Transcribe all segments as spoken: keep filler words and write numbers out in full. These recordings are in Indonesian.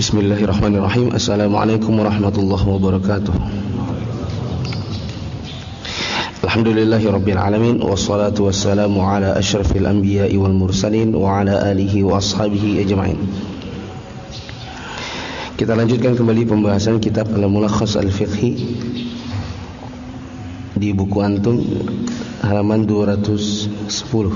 Bismillahirrahmanirrahim. Assalamualaikum warahmatullahi wabarakatuh. Alhamdulillahirabbil alamin, wassalatu wassalamu ala asyrafil anbiya'i wal mursalin wa ala alihi wa ashabihi ajma'in. Kita lanjutkan kembali pembahasan kitab Al-Mulakhas Al-Fiqhi di buku antum halaman dua ratus sepuluh.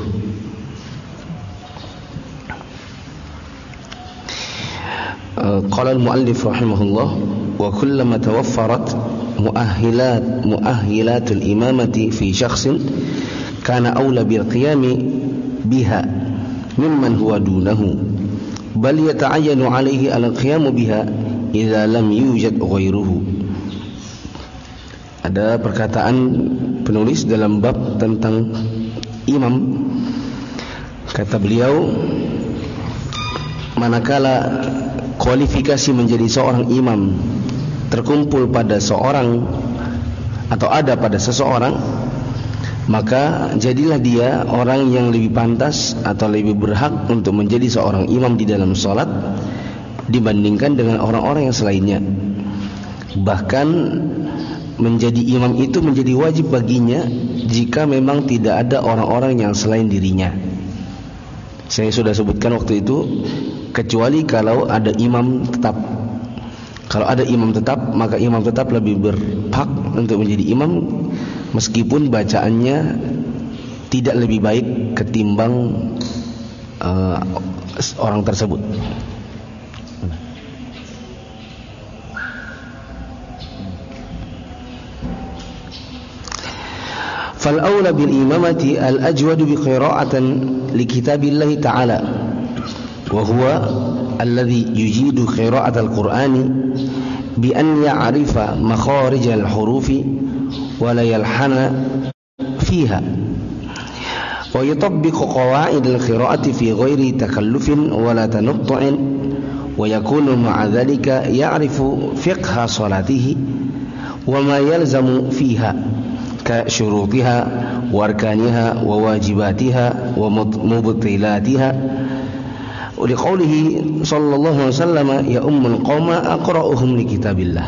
Qala al-muallif rahimahullah, wa kullama tawaffarat mu'ahhilat mu'ahhilatul imamati fi syakhsin kana awla bil qiyami biha mimman huwa dunahu bal yata'ayyanu alayhi al-qiyamu biha idza lam yujad ghairuhu. Ada perkataan penulis dalam bab tentang imam. Kata beliau, manakala kualifikasi menjadi seorang imam terkumpul pada seorang atau ada pada seseorang, maka jadilah dia orang yang lebih pantas atau lebih berhak untuk menjadi seorang imam di dalam salat dibandingkan dengan orang-orang yang selainnya. Bahkan menjadi imam itu menjadi wajib baginya jika memang tidak ada orang-orang yang selain dirinya. Saya sudah sebutkan waktu itu, kecuali kalau ada imam tetap. Kalau ada imam tetap, maka imam tetap lebih berhak untuk menjadi imam meskipun bacaannya tidak lebih baik ketimbang uh, orang tersebut. Fal aula bil imamati al ajwad bi qira'atan li kitabillahi ta'ala wa huwa alladhi yujidu qira'at al-Qur'ani bi an ya'rifa makharij al-hurufi wa la yalhana fiha wa yutabbiqu qawa'id al-qira'ati fi ghairi takallufin wa la tanattu'in wa yakunu ma'a dhalika ya'rifu fiqha salatihi wa ma yalzamu fiha ka syurutiha wa arkaniha wa wajibatiha wa mubtilatiha. Oleh qaulihi sallallahu alaihi wasallam, ya ummul qauma aqra'uhum li kitabillah.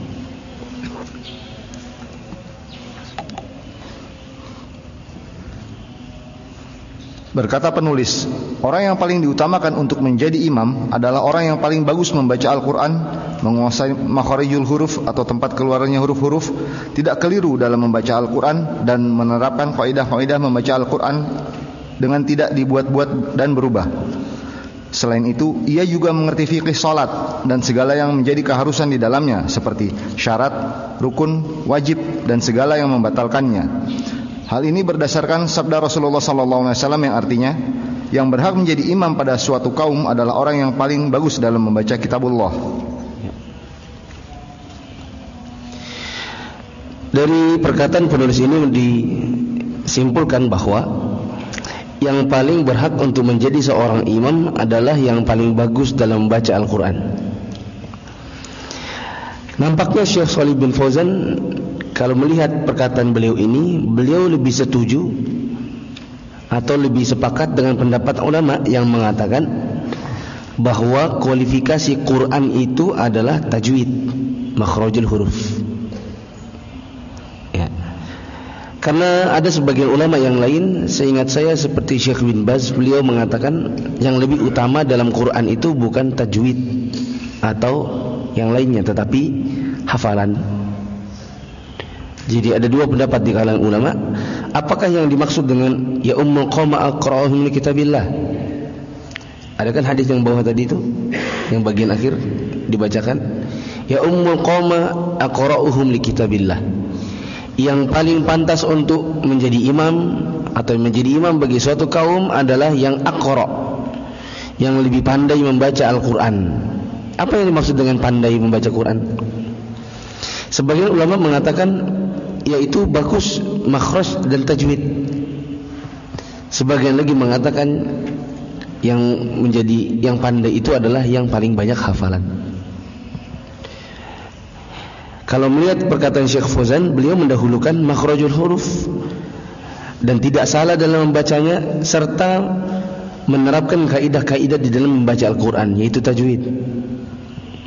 Berkata penulis, orang yang paling diutamakan untuk menjadi imam adalah orang yang paling bagus membaca Al-Quran, menguasai makharijul huruf atau tempat keluarnya huruf-huruf, tidak keliru dalam membaca Al-Quran, dan menerapkan kaidah-kaidah membaca Al-Quran dengan tidak dibuat-buat dan berubah. Selain itu, ia juga mengerti fikih salat dan segala yang menjadi keharusan di dalamnya, seperti syarat, rukun, wajib, dan segala yang membatalkannya. Hal ini berdasarkan sabda Rasulullah sallallahu alaihi wasallam yang artinya, yang berhak menjadi imam pada suatu kaum adalah orang yang paling bagus dalam membaca kitabullah. Dari perkataan penulis ini disimpulkan bahwa yang paling berhak untuk menjadi seorang imam adalah yang paling bagus dalam membaca Al-Quran. Nampaknya Syekh Shalih bin Fauzan, kalau melihat perkataan beliau ini, beliau lebih setuju atau lebih sepakat dengan pendapat ulama yang mengatakan bahwa kualifikasi Quran itu adalah tajwid, makhrajul huruf. Ya. Karena ada sebagian ulama yang lain, seingat saya seperti Syekh bin Baz, beliau mengatakan yang lebih utama dalam Quran itu bukan tajwid atau yang lainnya, tetapi hafalan. Jadi ada dua pendapat di kalangan ulama. Apakah yang dimaksud dengan ya ummul qauma aqra'uhum li kitabillah? Ada kan hadis yang bawah tadi itu, yang bagian akhir dibacakan, ya ummul qauma aqra'uhum li kitabillah. Yang paling pantas untuk menjadi imam atau menjadi imam bagi suatu kaum adalah yang aqra', yang lebih pandai membaca Al-Quran. Apa yang dimaksud dengan pandai membaca Quran? Sebagian ulama mengatakan yaitu bagus makhraj dan tajwid. Sebagian lagi mengatakan yang menjadi yang pandai itu adalah yang paling banyak hafalan. Kalau melihat perkataan Syekh Fauzan, beliau mendahulukan makhrajul huruf dan tidak salah dalam membacanya, serta menerapkan kaidah-kaidah di dalam membaca Al-Quran, yaitu tajwid.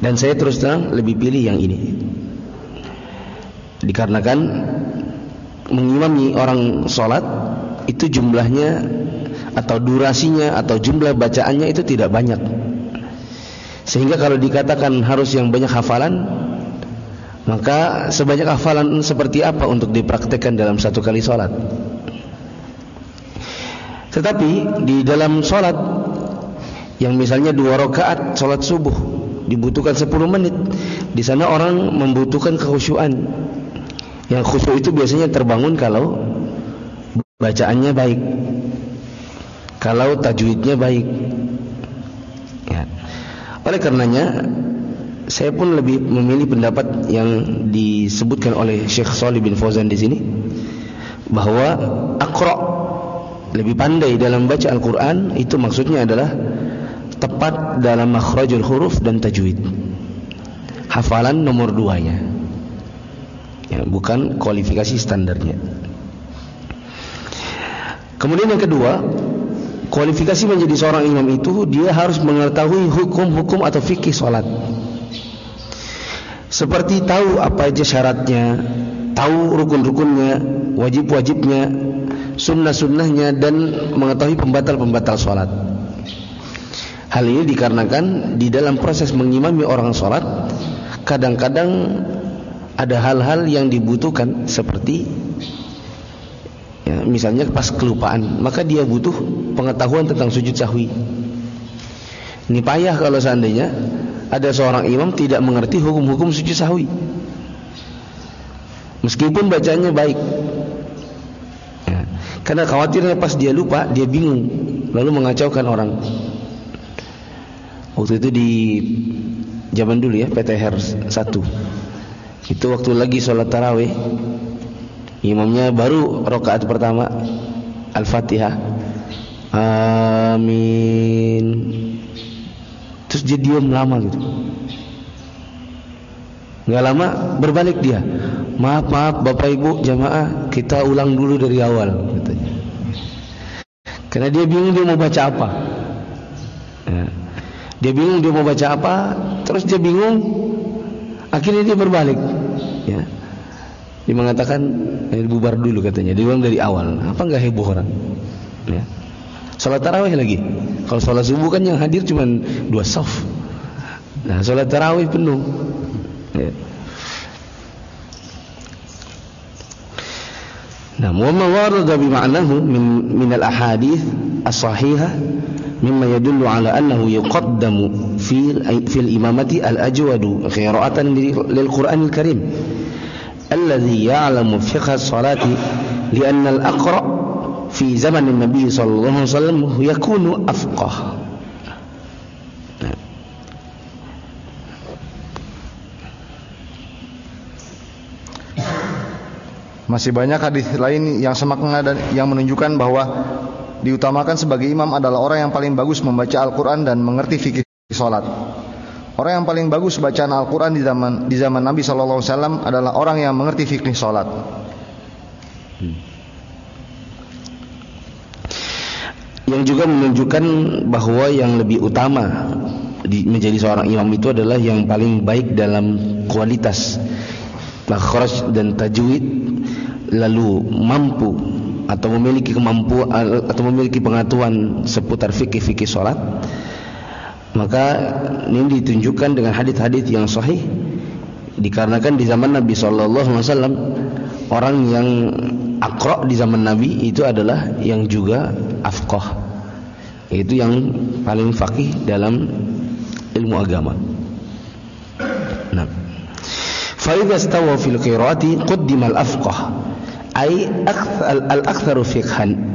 Dan saya terus terang lebih pilih yang ini, dikarenakan mengimami orang sholat itu jumlahnya atau durasinya atau jumlah bacaannya itu tidak banyak, sehingga kalau dikatakan harus yang banyak hafalan, maka sebanyak hafalan seperti apa untuk dipraktekkan dalam satu kali sholat. Tetapi di dalam sholat yang misalnya dua rakaat sholat subuh dibutuhkan sepuluh menit, di sana orang membutuhkan kekhusyuan. Yang khusyuk itu biasanya terbangun kalau bacaannya baik, kalau tajwidnya baik. Ya. Oleh karenanya, saya pun lebih memilih pendapat yang disebutkan oleh Syekh Shalih bin Fauzan di sini, bahwa aqra, lebih pandai dalam baca Al-Quran, itu maksudnya adalah tepat dalam makhrajul huruf dan tajwid, hafalan nomor duanya, ya, bukan kualifikasi standarnya. Kemudian yang kedua, kualifikasi menjadi seorang imam itu dia harus mengetahui hukum-hukum atau fikih sholat, seperti tahu apa aja syaratnya, tahu rukun-rukunnya, wajib-wajibnya, sunnah-sunnahnya, dan mengetahui pembatal-pembatal sholat. Hal ini dikarenakan di dalam proses mengimami orang sholat, kadang-kadang ada hal-hal yang dibutuhkan, seperti ya, misalnya pas kelupaan, maka dia butuh pengetahuan tentang sujud sahwi. Ini payah kalau seandainya ada seorang imam tidak mengerti hukum-hukum sujud sahwi, meskipun bacaannya baik, ya, karena khawatirnya pas dia lupa, dia bingung, lalu mengacaukan orang. Waktu itu di zaman dulu ya, P T H R satu, itu waktu lagi sholat tarawih, imamnya baru rakaat pertama Al-Fatihah, amin, terus dia diam lama gitu. Gak lama berbalik dia, maaf maaf bapak ibu jamaah, kita ulang dulu dari awal, katanya. Karena dia bingung dia mau baca apa, ya. Dia bingung dia mau baca apa, terus dia bingung, akhirnya dia berbalik, ya. Dia mengatakan, eh, bubar dulu katanya, diulang dari awal. Apa enggak heboh orang, ya. Salat tarawih lagi. Kalau salat subuh kan yang hadir cuma dua saf. Nah, salat tarawih penuh, ya. Nah, wa ma warada bi ma'nahu min min al-ahadits as-sahihah mimma yadullu ala annahu yuqaddamu fi fi al-imamati al-ajwadu qira'atan lil Qur'an al-Karim alladhi ya'lamu fiqh as-salati li'anna al-aqra' fi zaman an-nabi sallallahu alaihi wasallam yakunu afqah. Masih banyak hadis lain yang semakna dan yang menunjukkan bahwa diutamakan sebagai imam adalah orang yang paling bagus membaca Al-Quran dan mengerti fikih sholat. Orang yang paling bagus bacaan Al-Quran di zaman di zaman Nabi Sallallahu Alaihi Wasallam adalah orang yang mengerti fikih sholat. Hmm. Yang juga menunjukkan bahwa yang lebih utama di, menjadi seorang imam itu adalah yang paling baik dalam kualitas makhraj dan tajwid, lalu mampu atau memiliki kemampuan atau memiliki pengetahuan seputar fikih-fikih sholat. Maka ini ditunjukkan dengan hadis-hadis yang sahih, dikarenakan di zaman Nabi Sallallahu Alaihi Wasallam orang yang aqra di zaman Nabi itu adalah yang juga afqah, yaitu yang paling faqih dalam ilmu agama. Nah, fa idza stawa fil qiraati qaddima al-afqah ay al-aktharu fiqhan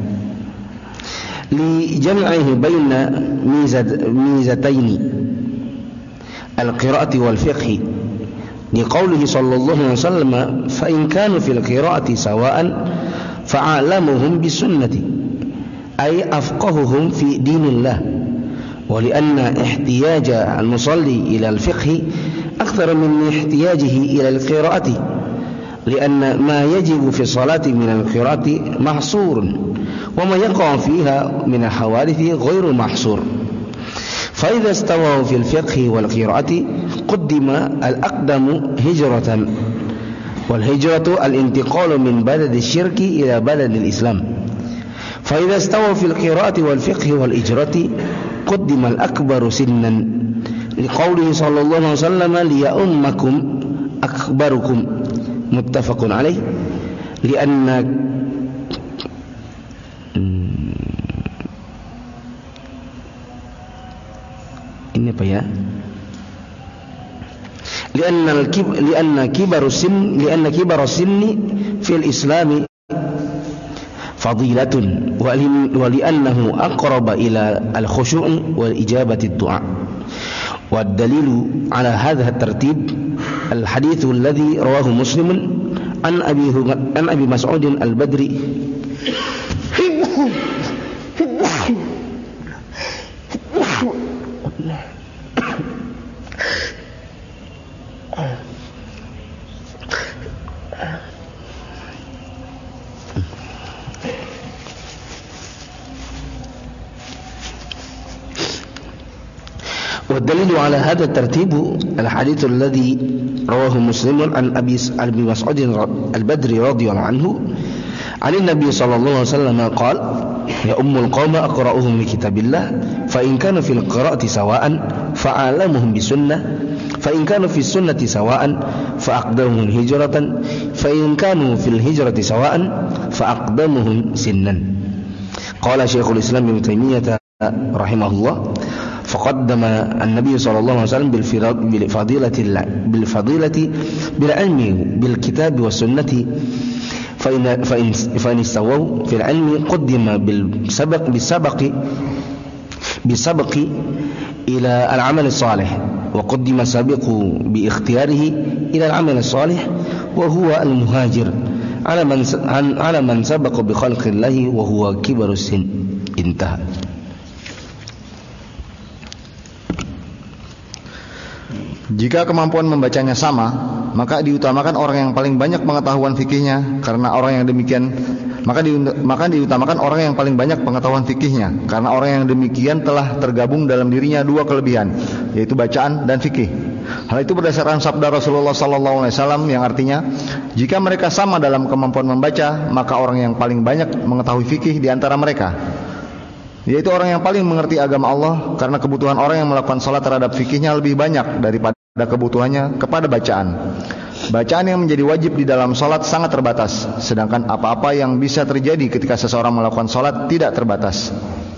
li jam'ihi baina mizataini al-qiraati wal fiqhi li qawlihi sallallahu alaihi wasallam fa in kanu fil qiraati sawa'an fa'alamuhum bis sunnati ay afqahuhum fi dinillah wa li anna ihtiyaja al-musalli ila al-fiqhi akthar min ihtiyajihi ila al-qiraati لأن ما يجب في الصلاة من القراءة محصور وما يقع فيها من الحوادث غير محصور فإذا استووا في الفقه والقراءة qaddima al-aqdamu hijratan wal hijratu al-intiqalu min baladi syirki ila baladi al-islam fa idza istawa fil qira'ati wal fiqhi wal ijrati qaddima al-akbaru sinnan liqaulihi sallallahu alaihi wasallam liya'ummakum akbarukum muttafaqun alaih lianna ini apa ya lianna al-kib lianna kibaru sin lianna kibaru sinni fil islami fadilatun wa liannahu aqraba ila al-khusyu' wal ijabati ad-du'a wa ad-dalilu ala hadha at-tartib al-hadits alladhi rawahu Muslim an Abi an Abi Mas'ud al-Badri والدليل على هذا الترتيب الحديث الذي رواه مسلم عن أبي مسعود البدري رضي الله عنه عن النبي صلى الله عليه وسلم قال يا أم القوم أقرأهم بكتاب الله فإن كانوا في القراءة سواء فأعلمهم بسنة فإن كانوا في السنة سواء فأقدمهم هجرة فإن كانوا في الهجرة سواء فأقدمهم سنا قال شيخ الإسلام ابن تيمية رحمه الله فقدم النبي صلى الله عليه وسلم بالفضيلة بالفضيلة بالعلم بالكتاب والسنة فإن فإن فإن استووا في العلم قدم بالسبق بالسبق بالسبق إلى العمل الصالح وقدم السابق باختياره إلى العمل الصالح وهو المهاجر على من على من سبق بخلق الله وهو كبر السن انتهى. Jika kemampuan membacanya sama, maka diutamakan orang yang paling banyak pengetahuan fikihnya, karena orang yang demikian maka, di, maka diutamakan orang yang paling banyak pengetahuan fikihnya, karena orang yang demikian telah tergabung dalam dirinya dua kelebihan, yaitu bacaan dan fikih. Hal itu berdasarkan sabda Rasulullah sallallahu alaihi wasallam yang artinya, jika mereka sama dalam kemampuan membaca, maka orang yang paling banyak mengetahui fikih di antara mereka, yaitu orang yang paling mengerti agama Allah, karena kebutuhan orang yang melakukan salat terhadap fikihnya lebih banyak daripada kebutuhannya kepada bacaan. Bacaan yang menjadi wajib di dalam salat sangat terbatas, sedangkan apa-apa yang bisa terjadi ketika seseorang melakukan salat tidak terbatas.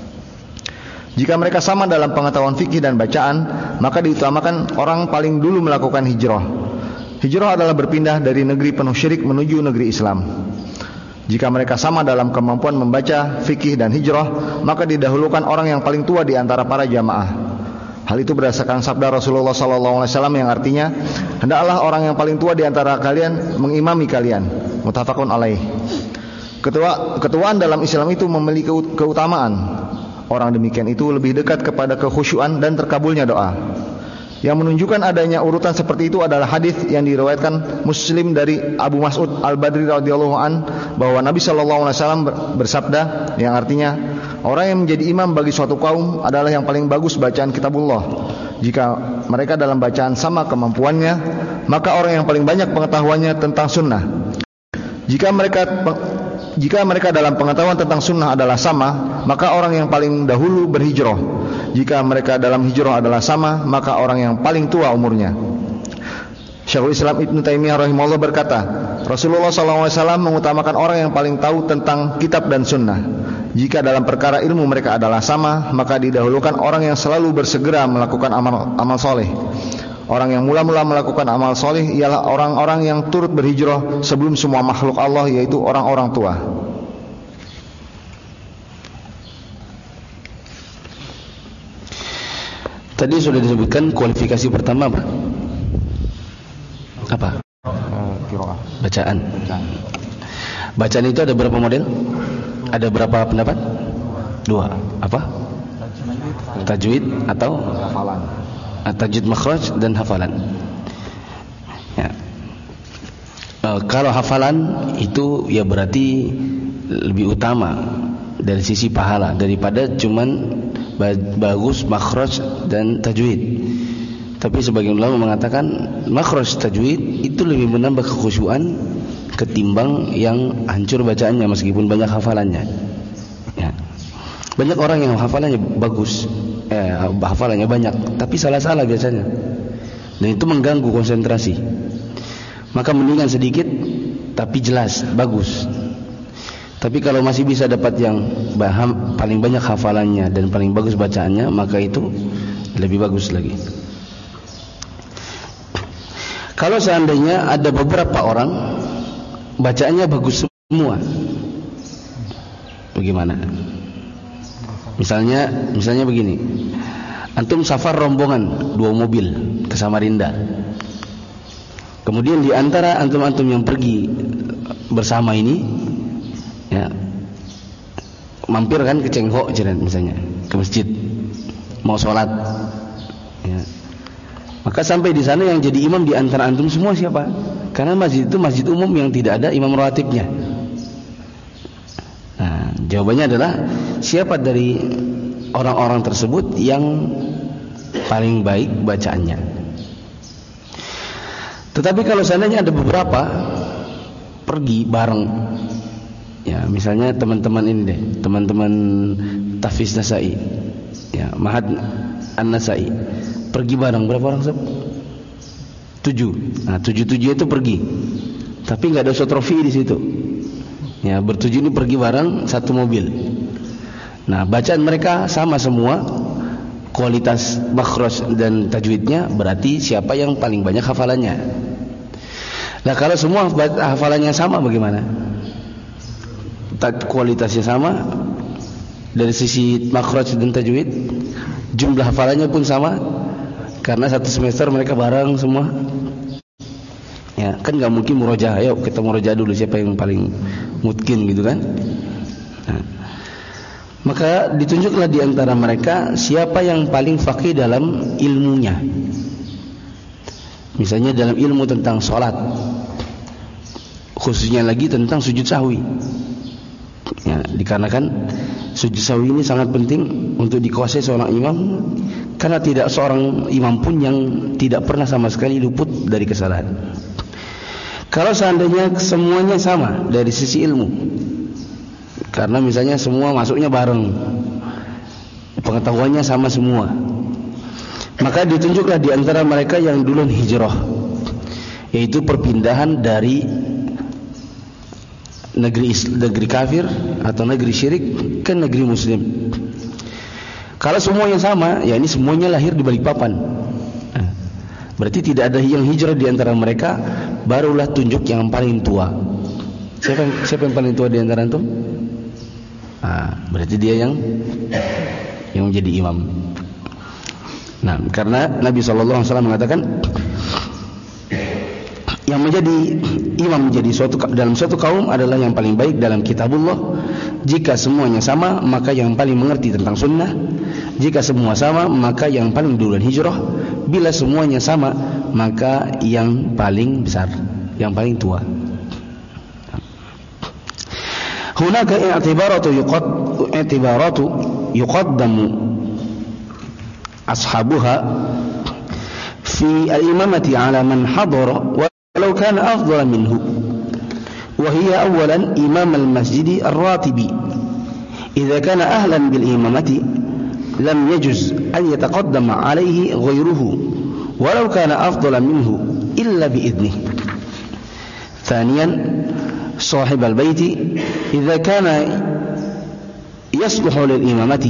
Jika mereka sama dalam pengetahuan fikih dan bacaan, maka diutamakan orang paling dulu melakukan hijrah. Hijrah adalah berpindah dari negeri penuh syirik menuju negeri Islam. Jika mereka sama dalam kemampuan membaca, fikih dan hijrah, maka didahulukan orang yang paling tua di antara para jamaah. Hal itu berdasarkan sabda Rasulullah sallallahu alaihi wasallam yang artinya, hendaklah orang yang paling tua di antara kalian mengimami kalian. Muttafaqun alaih. Ketua, ketuaan dalam Islam itu memiliki keutamaan. Orang demikian itu lebih dekat kepada kekhusyuan dan terkabulnya doa. Yang menunjukkan adanya urutan seperti itu adalah hadis yang diriwayatkan Muslim dari Abu Mas'ud Al-Badri radhiyallahu an bahwa Nabi sallallahu alaihi wasallam bersabda yang artinya, orang yang menjadi imam bagi suatu kaum adalah yang paling bagus bacaan kitabullah. Jika mereka dalam bacaan sama kemampuannya, maka orang yang paling banyak pengetahuannya tentang sunnah. Jika mereka jika mereka dalam pengetahuan tentang sunnah adalah sama, maka orang yang paling dahulu berhijrah. Jika mereka dalam hijrah adalah sama, maka orang yang paling tua umurnya. Syekhul Islam Ibnu Taimiyah rahimahullah berkata, Rasulullah sallallahu alaihi wasallam mengutamakan orang yang paling tahu tentang kitab dan sunnah. Jika dalam perkara ilmu mereka adalah sama, maka didahulukan orang yang selalu bersegera melakukan amal amal soleh. Orang yang mula-mula melakukan amal soleh ialah orang-orang yang turut berhijrah sebelum semua makhluk Allah, yaitu orang-orang tua. Tadi sudah disebutkan kualifikasi pertama apa? Apa? Bacaan. Bacaan itu ada berapa model? Ada berapa pendapat? Dua. Apa? Tajwid atau hafalan. Tajwid makhraj dan hafalan. Ya. E, kalau hafalan itu ya berarti lebih utama dari sisi pahala daripada cuman bagus makhraj dan tajwid. Tapi sebagian ulama mengatakan makhraj tajwid itu lebih menambah kekhusyuan ketimbang yang hancur bacaannya meskipun banyak hafalannya. Ya. Banyak orang yang hafalannya bagus, eh, hafalannya banyak, tapi salah-salah biasanya, dan itu mengganggu konsentrasi. Maka mendingan sedikit, tapi jelas, bagus. Tapi kalau masih bisa dapat yang baham, paling banyak hafalannya dan paling bagus bacaannya, maka itu lebih bagus lagi. Kalau seandainya ada beberapa orang bacaannya bagus semua, bagaimana? Misalnya, misalnya begini, antum safar rombongan dua mobil ke Samarinda. Kemudian di antara antum-antum yang pergi bersama ini, ya, mampir kan ke Cengho, misalnya ke masjid, mau sholat. Ya. Maka sampai di sana yang jadi imam di antara antum semua siapa? Karena masjid itu masjid umum yang tidak ada imam rawatibnya. Nah, jawabannya adalah siapa dari orang-orang tersebut yang paling baik bacaannya. Tetapi kalau seandainya ada beberapa pergi bareng, ya misalnya teman-teman ini deh, teman-teman Tahfiz Nasai, ya Mahad An-Nasai, pergi bareng berapa orang sob? Tujuh. Nah, tujuh-tujuh itu pergi, tapi nggak ada sotrofi di situ. Ya, bertujuh ini pergi bareng satu mobil. Nah, bacaan mereka sama semua, kualitas makhraj dan tajwidnya, berarti siapa yang paling banyak hafalannya. Nah, kalau semua hafalannya sama bagaimana? Kualitasnya sama dari sisi makhraj dan tajwid, jumlah hafalannya pun sama. Karena satu semester mereka bareng semua. Ya, kan nggak mungkin murojaah. Ayo kita murojaah dulu siapa yang paling mungkin gitu kan? Nah, maka ditunjuklah di antara mereka siapa yang paling faqih dalam ilmunya. Misalnya dalam ilmu tentang sholat, khususnya lagi tentang sujud sahwi. Ya, dikarenakan sujud sahwi ini sangat penting untuk dikuasai seorang imam. Karena tidak seorang imam pun yang tidak pernah sama sekali luput dari kesalahan. Kalau seandainya semuanya sama dari sisi ilmu, karena misalnya semua masuknya bareng, pengetahuannya sama semua, maka ditunjuklah di antara mereka yang duluan hijrah, yaitu perpindahan dari negeri negeri kafir atau negeri syirik ke negeri muslim. Kalau semuanya sama, ya ini semuanya lahir di Balikpapan. Berarti tidak ada yang hijrah di antara mereka, barulah tunjuk yang paling tua. Siapa yang, siapa yang paling tua di antara antum? Ah, berarti dia yang yang menjadi imam. Nah, karena Nabi shallallahu alaihi wasallam mengatakan yang menjadi imam menjadi suatu dalam suatu kaum adalah yang paling baik dalam kitabullah. Jika semuanya sama, maka yang paling mengerti tentang sunnah. Jika semua sama, maka yang paling duluan hijrah. Bila semuanya sama, maka yang paling besar, yang paling tua. Hunaka i'tibaratu yuqad i'tibaratu yuqaddamu ashabuha fi al-imamati ala man hadara walau kana afdala minhu. وهي أولا إمام المسجد الراتب إذا كان أهلا بالإمامة لم يجز أن يتقدم عليه غيره ولو كان أفضل منه إلا بإذنه. ثانيا صاحب البيت إذا كان يصلح للإمامة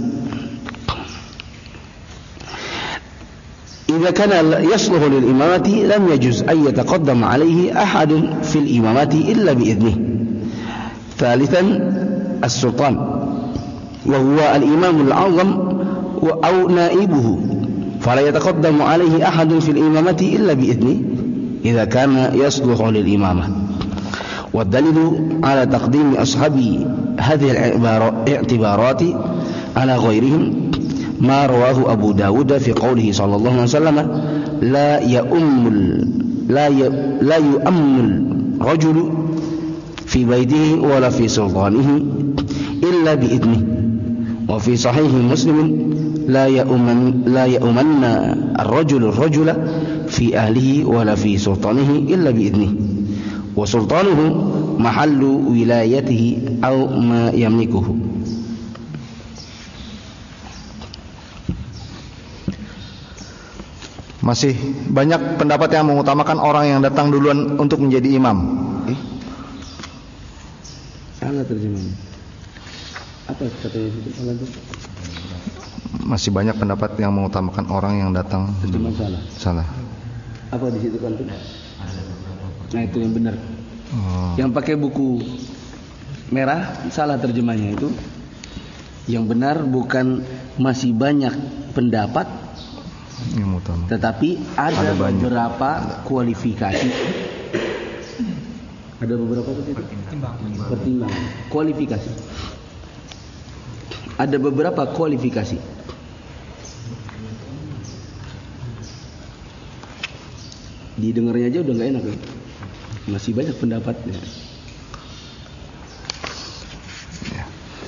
إذا كان يصلح للإمامة لم يجوز أن يتقدم عليه أحد في الإمامة إلا بإذنه. ثالثا السلطان وهو الإمام الأعظم أو نائبه فلا يتقدم عليه أحد في الإمامة إلا بإذنه إذا كان يصلح للإمامة. والدليل على تقديم أصحاب هذه الاعتبارات على غيرهم ما رواه أبو داود في قوله صلى الله عليه وسلم لا يؤم لا لا يؤم الرجل في بيته ولا في سلطانه إلا بإذنه. وفي صحيح مسلم la ya'uman la ya'umanna ar-rajulu ar-rajula fi ahlihi wala fi sultanihi illa bi idnihi wa sultanuhu mahallu wilayatihi aw ma yamlikuhu. Masih banyak pendapat yang mengutamakan orang yang datang duluan untuk menjadi imam. Eh? Salah terjemahnya. Apa katanya itu? Salah itu? Masih banyak pendapat yang mengutamakan orang yang datang. Terjemah salah. Salah. Apa di situ kan? Nah itu yang benar. Oh. Yang pakai buku merah salah terjemahnya itu. Yang benar bukan masih banyak pendapat, yang utama. tetapi ada, ada beberapa kualifikasi. Ada beberapa pertimbangan. Pertimbangan. Kualifikasi. Ada beberapa kualifikasi. Didengarnya aja udah nggak enak ya. Masih banyak pendapatnya. Ya.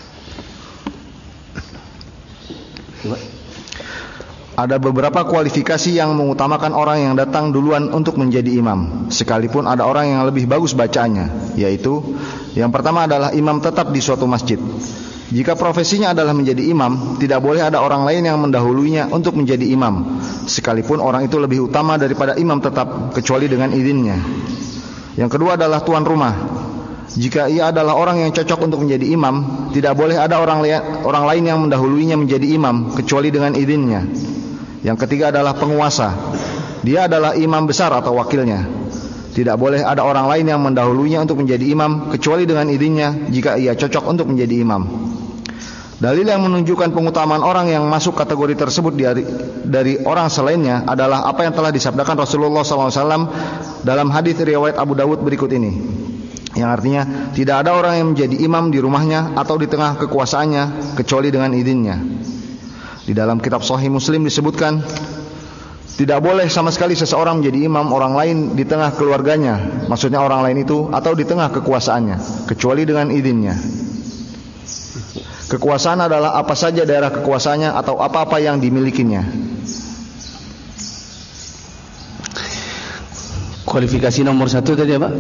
Coba. Ada beberapa kualifikasi yang mengutamakan orang yang datang duluan untuk menjadi imam, sekalipun ada orang yang lebih bagus bacaannya, yaitu yang pertama adalah imam tetap di suatu masjid. Jika profesinya adalah menjadi imam, tidak boleh ada orang lain yang mendahuluinya untuk menjadi imam, sekalipun orang itu lebih utama daripada imam tetap, kecuali dengan izinnya. Yang kedua adalah tuan rumah. Jika ia adalah orang yang cocok untuk menjadi imam, tidak boleh ada orang, orang lain yang mendahuluinya menjadi imam, kecuali dengan izinnya. Yang ketiga adalah penguasa. Dia adalah imam besar atau wakilnya. Tidak boleh ada orang lain yang mendahuluinya untuk menjadi imam, kecuali dengan izinnya jika ia cocok untuk menjadi imam. Dalil yang menunjukkan pengutamaan orang yang masuk kategori tersebut dari, dari orang selainnya adalah apa yang telah disabdakan Rasulullah shallallahu alaihi wasallam dalam hadis riwayat Abu Dawud berikut ini, yang artinya tidak ada orang yang menjadi imam di rumahnya atau di tengah kekuasaannya kecuali dengan izinnya. Di dalam kitab Sahih Muslim disebutkan, tidak boleh sama sekali seseorang menjadi imam orang lain di tengah keluarganya, maksudnya orang lain itu, atau di tengah kekuasaannya, kecuali dengan izinnya. Kekuasaan adalah apa saja daerah kekuasaannya atau apa-apa yang dimilikinya. Kualifikasi nomor satu tadi apa?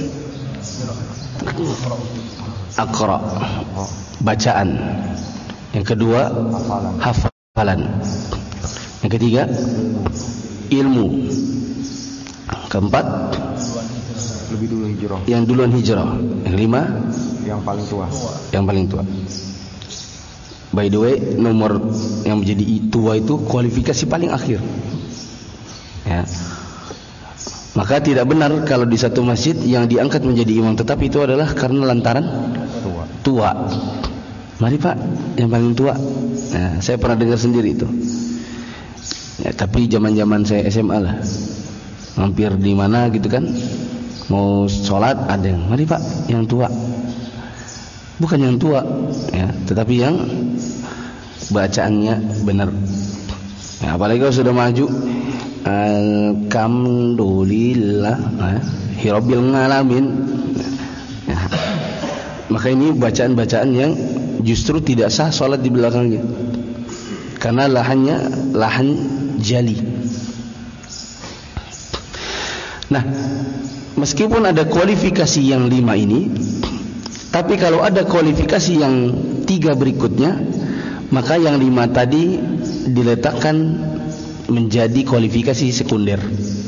Aqra, bacaan. Yang kedua, hafalan. Yang ketiga, ilmu. Keempat, lebih dulu hijrah. Yang duluan hijrah. Yang kelima, yang paling tua. Yang paling tua. By the way, nomor yang menjadi tua itu kualifikasi paling akhir. Ya. Maka tidak benar kalau di satu masjid yang diangkat menjadi imam tetap itu adalah karena lantaran tua. tua. Mari Pak, yang paling tua. Nah, saya pernah dengar sendiri itu. Ya, tapi zaman-zaman saya S M A lah. Mampir di mana gitu kan, mau sholat ada yang, mari Pak, yang tua. Bukan yang tua, ya, tetapi yang bacaannya benar. Ya, apalagi kalau sudah maju, alhamdulillah, ya, hirobil ngalamin. Ya, maka ini bacaan-bacaan yang justru tidak sah sholat di belakangnya, karena lahannya lahan jali. Nah, meskipun ada kualifikasi yang lima ini, tapi kalau ada kualifikasi yang tiga berikutnya, maka yang lima tadi diletakkan menjadi kualifikasi sekunder.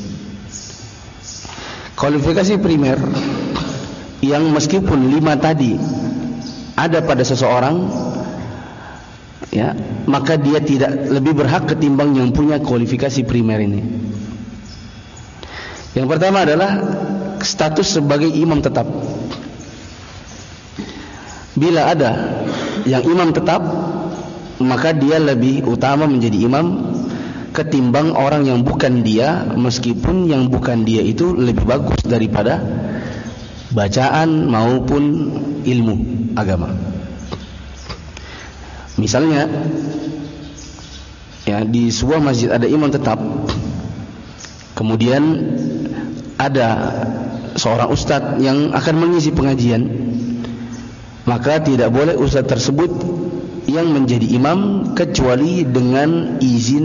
Kualifikasi primer yang meskipun lima tadi ada pada seseorang, ya, maka dia tidak lebih berhak ketimbang yang punya kualifikasi primer ini. Yang pertama adalah status sebagai imam tetap. Bila ada yang imam tetap, maka dia lebih utama menjadi imam ketimbang orang yang bukan dia, meskipun yang bukan dia itu lebih bagus daripada bacaan maupun ilmu agama. Misalnya, ya, di sebuah masjid ada imam tetap, kemudian ada seorang ustadz yang akan mengisi pengajian, maka tidak boleh ustadz tersebut yang menjadi imam kecuali dengan izin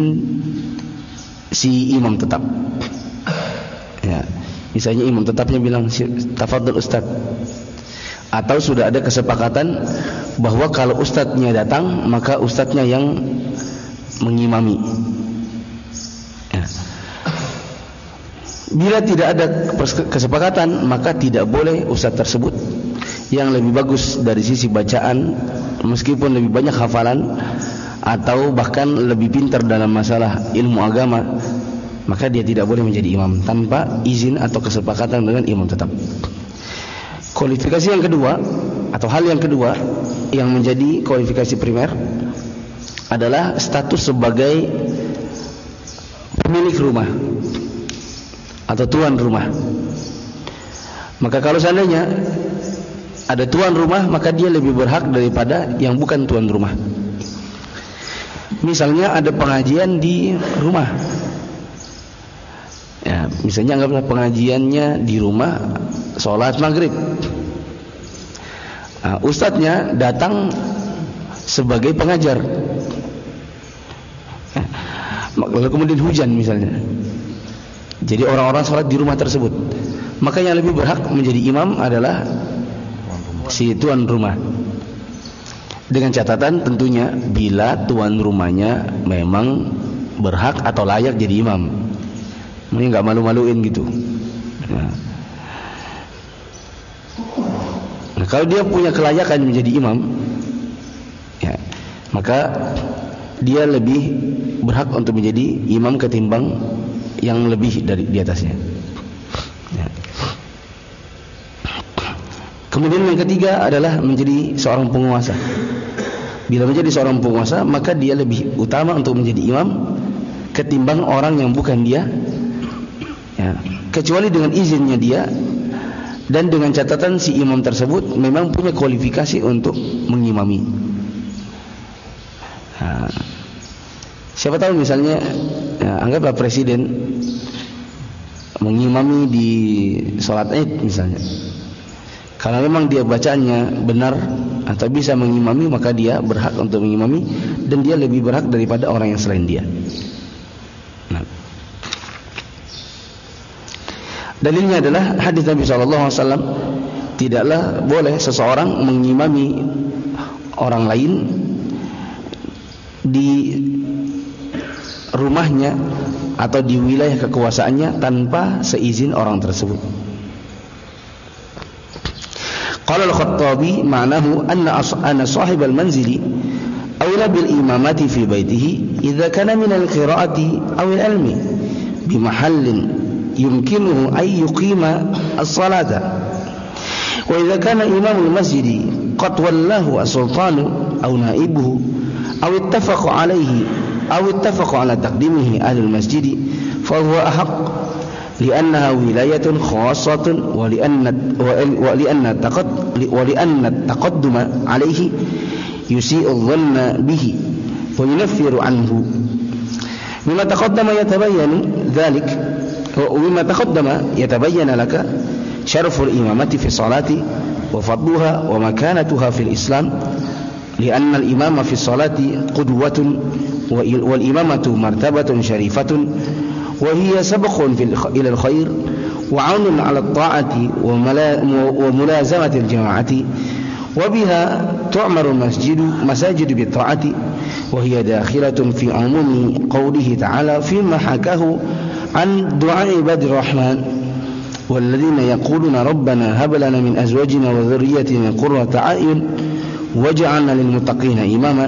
si imam tetap. Ya, misalnya imam tetapnya bilang tafadhol Ustaz, atau sudah ada kesepakatan bahwa kalau ustadznya datang maka ustadznya yang mengimami. Ya. Bila tidak ada kesepakatan maka tidak boleh ustadz tersebut yang lebih bagus dari sisi bacaan, meskipun lebih banyak hafalan atau bahkan lebih pintar dalam masalah ilmu agama, maka dia tidak boleh menjadi imam tanpa izin atau kesepakatan dengan imam tetap. Kualifikasi yang kedua atau hal yang kedua yang menjadi kualifikasi primer adalah status sebagai pemilik rumah atau tuan rumah. Maka kalau seandainya ada tuan rumah, maka dia lebih berhak daripada yang bukan tuan rumah. Misalnya ada pengajian di rumah, ya, misalnya anggaplah pengajiannya di rumah, sholat maghrib. Nah, ustadznya datang sebagai pengajar, lalu kemudian hujan misalnya, jadi orang-orang sholat di rumah tersebut, maka yang lebih berhak menjadi imam adalah si tuan rumah. Dengan catatan tentunya bila tuan rumahnya memang berhak atau layak jadi imam, ini nggak malu-maluin gitu. Nah, nah, kalau dia punya kelayakan menjadi imam, ya, maka dia lebih berhak untuk menjadi imam ketimbang yang lebih dari di atasnya. Ya. Kemudian yang ketiga adalah menjadi seorang penguasa. Bila menjadi seorang penguasa, maka dia lebih utama untuk menjadi imam ketimbang orang yang bukan dia, ya, kecuali dengan izinnya dia dan dengan catatan si imam tersebut memang punya kualifikasi untuk mengimami. Nah, siapa tahu misalnya, ya, anggaplah presiden mengimami di sholat Id misalnya. Kalau memang dia bacaannya benar atau bisa mengimami, maka dia berhak untuk mengimami dan dia lebih berhak daripada orang yang selain dia. Nah, dalilnya adalah hadis Nabi shallallahu alaihi wasallam, tidaklah boleh seseorang mengimami orang lain di rumahnya atau di wilayah kekuasaannya tanpa seizin orang tersebut. Qala al-Khattabi ma'nahu anna anna sahib al-manzili awla bil imamati fi baitihi idza kana min al-qira'ati aw al-ilmi bi mahallin yumkinuhu an yuqima as-salata wa idza kana imam al-masjid qad wallahu as-sultanu aw naibuhu aw ittafaqa alayhi aw ittafaqa ala taqdimihi ahli al-masjid fa huwa ahaq لأنها ولاية خاصة ولأن ولأن ولأن التقدم عليه يسيء الظن به وينفر عنه. مما تقدم يتبين ذلك ومما تقدم يتبين لك شرف الإمامة في الصلاة وفضلها ومكانتها في الإسلام لأن الإمام في الصلاة قدوة والإمامة مرتبة شريفة وهي سبق إلى الخير وعون على الطاعة وملازمة الجماعة وبها تعمر المسجد مساجد بالطاعة وهي داخلة في عموم قوله تعالى فيما حكاه عن دعاء عباد الرحمن والذين يقولون ربنا هب لنا من أزواجنا وذريتنا قرة أعين واجعلنا للمتقين إماما.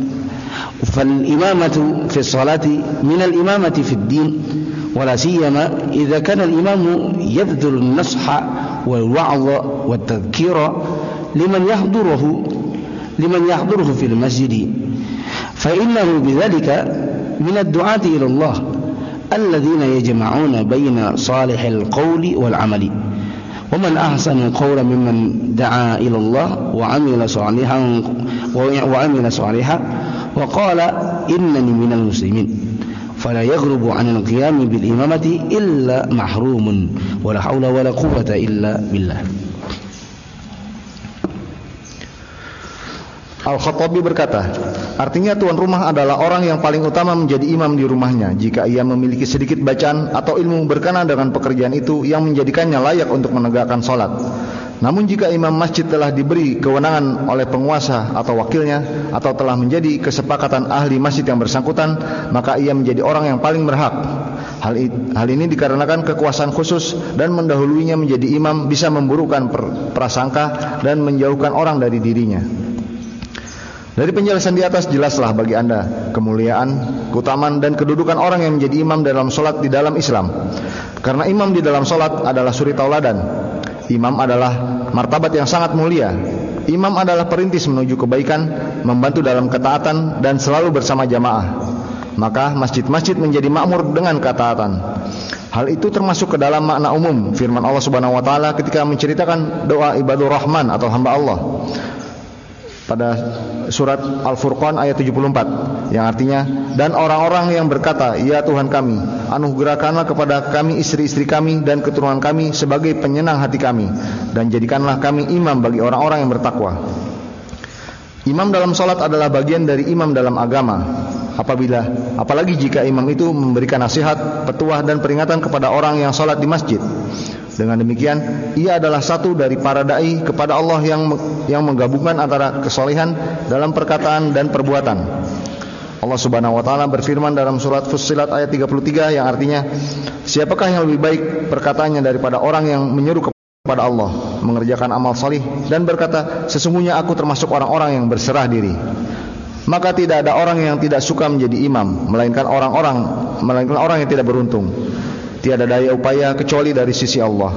فالإمامة في الصلاة من الإمامة في الدين ولا سيما إذا كان الإمام يبذل النصح والوعظ والتذكير لمن يحضره لمن يحضره في المسجد فإنه بذلك من الدعاة إلى الله الذين يجمعون بين صالح القول والعمل ومن أحسن قولا ممن دعا إلى الله وعمل صالحا وعمل صالحا وقال إنني من المسلمين فلا يغرب عن القيام بالإمامة إلا محروم ولا حول ولا قوة إلا بالله. Al-Khattabi berkata, artinya tuan rumah adalah orang yang paling utama menjadi imam di rumahnya jika ia memiliki sedikit bacaan atau ilmu berkenaan dengan pekerjaan itu yang menjadikannya layak untuk menegakkan sholat. Namun jika imam masjid telah diberi kewenangan oleh penguasa atau wakilnya atau telah menjadi kesepakatan ahli masjid yang bersangkutan, maka ia menjadi orang yang paling berhak. Hal, hal ini dikarenakan kekuasaan khusus dan mendahuluinya menjadi imam bisa memburukkan prasangka dan menjauhkan orang dari dirinya. Dari penjelasan di atas jelaslah bagi anda kemuliaan, keutamaan dan kedudukan orang yang menjadi imam dalam solat di dalam Islam. Karena imam di dalam solat adalah suri tauladan. Imam adalah martabat yang sangat mulia. Imam adalah perintis menuju kebaikan, membantu dalam ketaatan dan selalu bersama jamaah. Maka masjid-masjid menjadi makmur dengan ketaatan. Hal itu termasuk ke dalam makna umum firman Allah Subhanahu wa taala ketika menceritakan doa ibadur rahman atau hamba Allah pada surat Al-Furqan ayat tujuh puluh empat yang artinya, dan orang-orang yang berkata, ya Tuhan kami, anugerahkanlah kepada kami istri-istri kami dan keturunan kami sebagai penyenang hati kami, dan jadikanlah kami imam bagi orang-orang yang bertakwa. Imam dalam salat adalah bagian dari imam dalam agama. Apabila, apalagi jika imam itu memberikan nasihat, petuah dan peringatan kepada orang yang salat di masjid. Dengan demikian, ia adalah satu dari para dai kepada Allah yang yang menggabungkan antara kesolehan dalam perkataan dan perbuatan. Allah Subhanahu wa taala berfirman dalam surat Fussilat ayat tiga puluh tiga yang artinya, siapakah yang lebih baik perkataannya daripada orang yang menyeru kepada Allah, mengerjakan amal salih dan berkata, sesungguhnya aku termasuk orang-orang yang berserah diri. Maka tidak ada orang yang tidak suka menjadi imam, melainkan orang-orang melainkan orang yang tidak beruntung. Tiada daya upaya kecuali dari sisi Allah.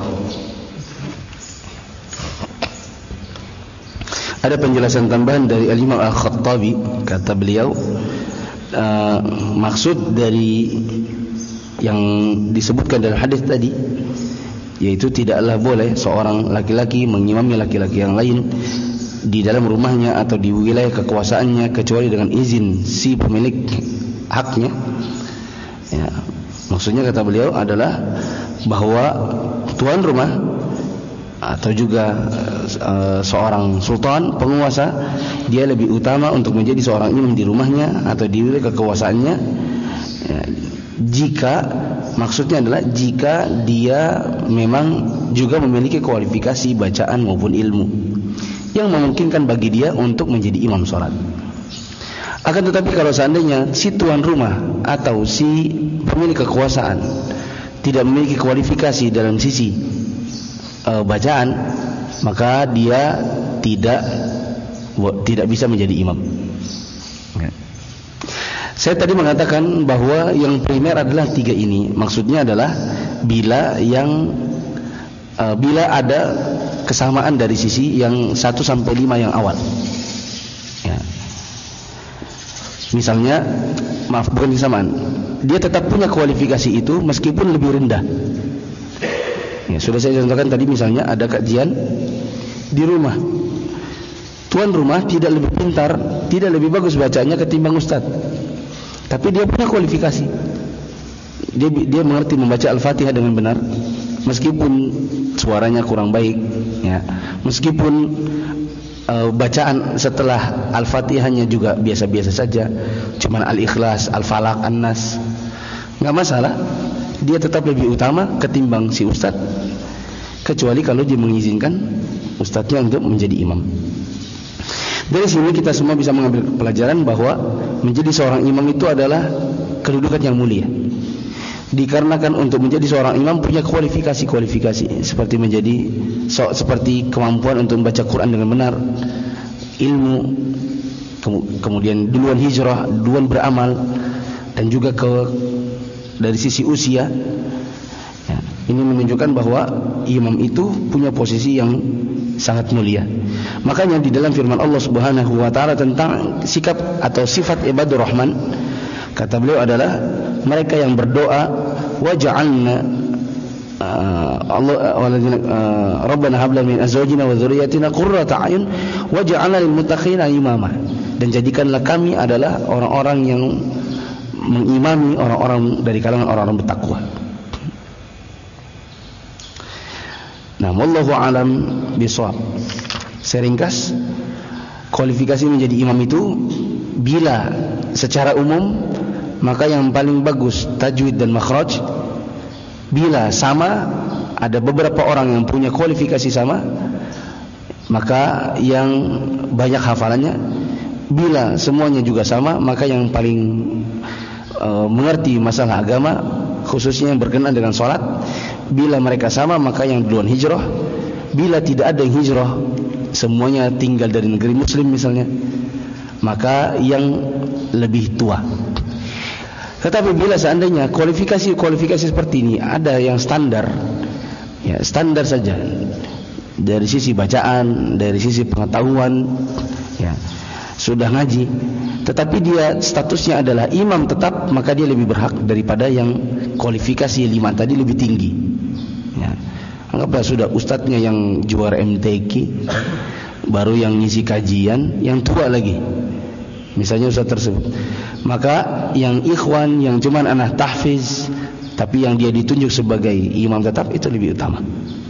Ada penjelasan tambahan dari Al-Imam Al-Khattabi, kata beliau, uh, maksud dari yang disebutkan dalam hadis tadi, yaitu tidaklah boleh seorang laki-laki mengimami laki-laki yang lain di dalam rumahnya atau di wilayah kekuasaannya kecuali dengan izin si pemilik haknya. Ya, maksudnya kata beliau adalah bahwa tuan rumah atau juga uh, seorang sultan, penguasa, dia lebih utama untuk menjadi seorang imam di rumahnya atau di wilayah kekuasaannya ya, jika, maksudnya adalah jika dia memang juga memiliki kualifikasi bacaan maupun ilmu yang memungkinkan bagi dia untuk menjadi imam sholat. Akan tetapi kalau seandainya si tuan rumah atau si pemilik kekuasaan tidak memiliki kualifikasi dalam sisi uh, bacaan, maka dia tidak tidak bisa menjadi imam. Ya. Saya tadi mengatakan bahwa yang primer adalah tiga ini. Maksudnya adalah bila yang uh, bila ada kesamaan dari sisi yang satu sampai lima yang awal. Ya. Misalnya, maaf bukan kesamaan, dia tetap punya kualifikasi itu meskipun lebih rendah. Ya, sudah saya contohkan tadi, misalnya ada kajian di rumah, tuan rumah tidak lebih pintar, tidak lebih bagus bacanya ketimbang ustaz, tapi dia punya kualifikasi. Dia dia mengerti membaca Al-Fatihah dengan benar, meskipun suaranya kurang baik, ya, meskipun uh, bacaan setelah Al-Fatihahnya juga biasa-biasa saja, cuman Al-Ikhlas, Al-Falaq, An-Nas, nggak masalah. Dia tetap lebih utama ketimbang si ustaz, kecuali kalau dia mengizinkan ustaznya untuk menjadi imam. Dari sini kita semua bisa mengambil pelajaran bahwa menjadi seorang imam itu adalah kedudukan yang mulia. Dikarenakan untuk menjadi seorang imam punya kualifikasi-kualifikasi seperti menjadi so, seperti kemampuan untuk membaca Quran dengan benar, ilmu, kemudian duluan hijrah, duluan beramal, dan juga ke dari sisi usia. Ya, ini menunjukkan bahwa imam itu punya posisi yang sangat mulia. Makanya di dalam firman Allah Subhanahu wa taala tentang sikap atau sifat ibadur rahman, kata beliau adalah mereka yang berdoa, waj'alna uh, Allah waladina uh, Rabbana hab lana min azwajina wa dzurriyyatina qurrata a'yun waj'alna lil muttaqina imama, dan jadikanlah kami adalah orang-orang yang mengimami orang-orang dari kalangan orang-orang bertakwa. Nah, wallahu alam bishawab. Saya ringkas, kualifikasi menjadi imam itu bila secara umum maka yang paling bagus tajwid dan makhraj. Bila sama, ada beberapa orang yang punya kualifikasi sama, maka yang banyak hafalannya. Bila semuanya juga sama, maka yang paling uh, mengerti masalah agama, khususnya yang berkenaan dengan sholat. Bila mereka sama, maka yang duluan hijrah. Bila tidak ada yang hijrah, semuanya tinggal dari negeri muslim misalnya, maka yang lebih tua. Tetapi bila seandainya kualifikasi-kualifikasi seperti ini ada yang standar, ya standar saja dari sisi bacaan, dari sisi pengetahuan, ya sudah ngaji, tetapi dia statusnya adalah imam tetap, maka dia lebih berhak daripada yang kualifikasi lima tadi lebih tinggi. Ya. Anggaplah sudah ustadznya yang juara M T Q, baru yang ngisi kajian, yang tua lagi. Misalnya ustaz tersebut, maka yang ikhwan yang cuman anak tahfiz tapi yang dia ditunjuk sebagai imam tetap itu lebih utama.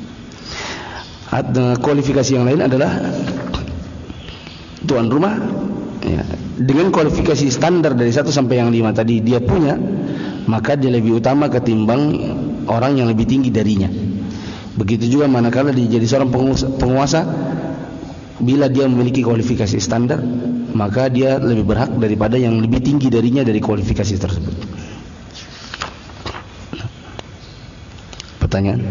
Ada kualifikasi yang lain adalah tuan rumah, ya, dengan kualifikasi standar dari satu sampai yang lima tadi dia punya, maka dia lebih utama ketimbang orang yang lebih tinggi darinya. Begitu juga manakala dia jadi seorang penguasa, penguasa bila dia memiliki kualifikasi standar, maka dia lebih berhak daripada yang lebih tinggi darinya dari kualifikasi tersebut. Pertanyaan?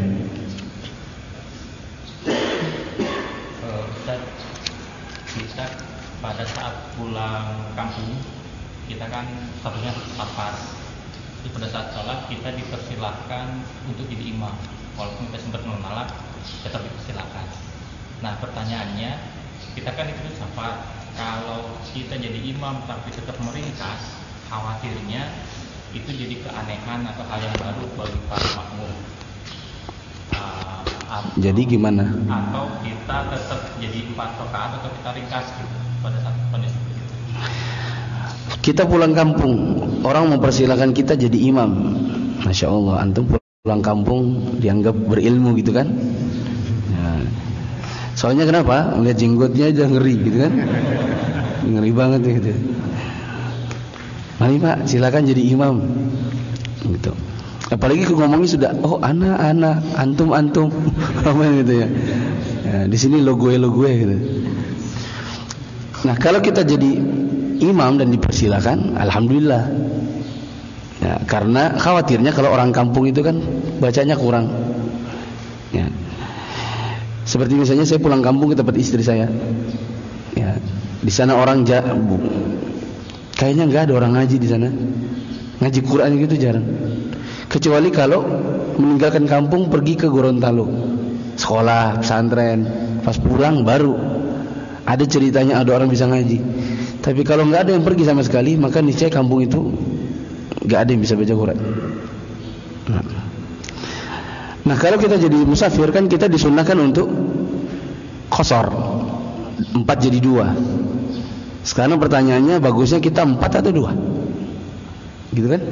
Uh, Ustaz, kita pada saat pulang kampung, kita kan statusnya safar. Jadi pada saat sholat kita dipersilahkan untuk jadi imam, walaupun kita sempat menolak, tetap dipersilahkan. Nah pertanyaannya, kita kan itu safar, kalau kita jadi imam tapi tetap meringkas, khawatirnya itu jadi keanehan atau hal yang baru bagi para makmum. Uh, atau, jadi gimana? Atau kita tetap jadi empat rakaat atau kita ringkas gitu, pada saat kondisi begitu. Kita pulang kampung, orang mempersilahkan kita jadi imam. Masya Allah, antum pulang kampung dianggap berilmu gitu kan? Soalnya kenapa? Lihat jenggotnya aja ngeri gitu kan? Ngeri banget gitu. Mari Pak, silakan jadi imam. Gitu. Apalagi ngomongnya sudah, oh anak anak, antum antum, apa gitu ya. Ya di sini lo gue lo gue gitu. Nah kalau kita jadi imam dan dipersilakan, alhamdulillah. Ya, karena khawatirnya kalau orang kampung itu kan bacanya kurang. Ya. Seperti misalnya saya pulang kampung ke tempat istri saya, ya di sana orang ja, kayaknya nggak ada orang ngaji di sana, ngaji Quran gitu jarang. Kecuali kalau meninggalkan kampung pergi ke Gorontalo, sekolah, pesantren, pas pulang baru ada ceritanya ada orang bisa ngaji. Tapi kalau nggak ada yang pergi sama sekali, maka niscaya kampung itu nggak ada yang bisa baca Quran. Nah. Nah kalau kita jadi musafir kan kita disunnahkan untuk qasar, empat jadi dua. Sekarang pertanyaannya bagusnya kita empat atau dua, gitu kan?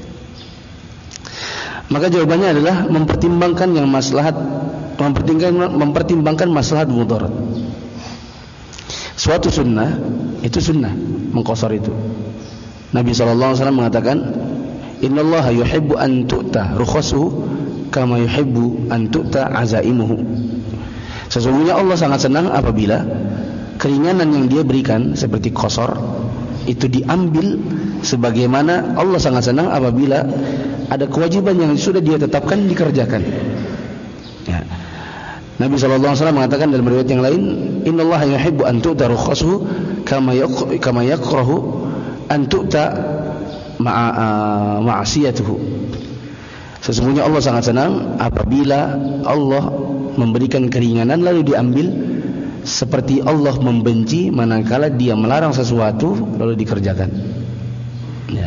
Maka jawabannya adalah mempertimbangkan yang maslahat, mempertimbangkan, mempertimbangkan maslahat mudarat. Suatu sunnah itu sunnah mengqasar itu. Nabi shallallahu alaihi wasallam mengatakan, Innallaha yuhibbu an tu'ta rukhasuhu kama yuhibbu an tu'ta azaimuhu. Sesungguhnya Allah sangat senang apabila keringanan yang dia berikan seperti qasar itu diambil, sebagaimana Allah sangat senang apabila ada kewajiban yang sudah dia tetapkan dikerjakan. Ya. Nabi shallallahu alaihi wasallam mengatakan dalam riwayat yang lain, Innallaha yuhibbu an tu'ta rukhasuhu kama kama yakrahu an tu'ta ma'a ma'asiyatuhu. Sesungguhnya Allah sangat senang apabila Allah memberikan keringanan lalu diambil, seperti Allah membenci manakala dia melarang sesuatu lalu dikerjakan. Ya.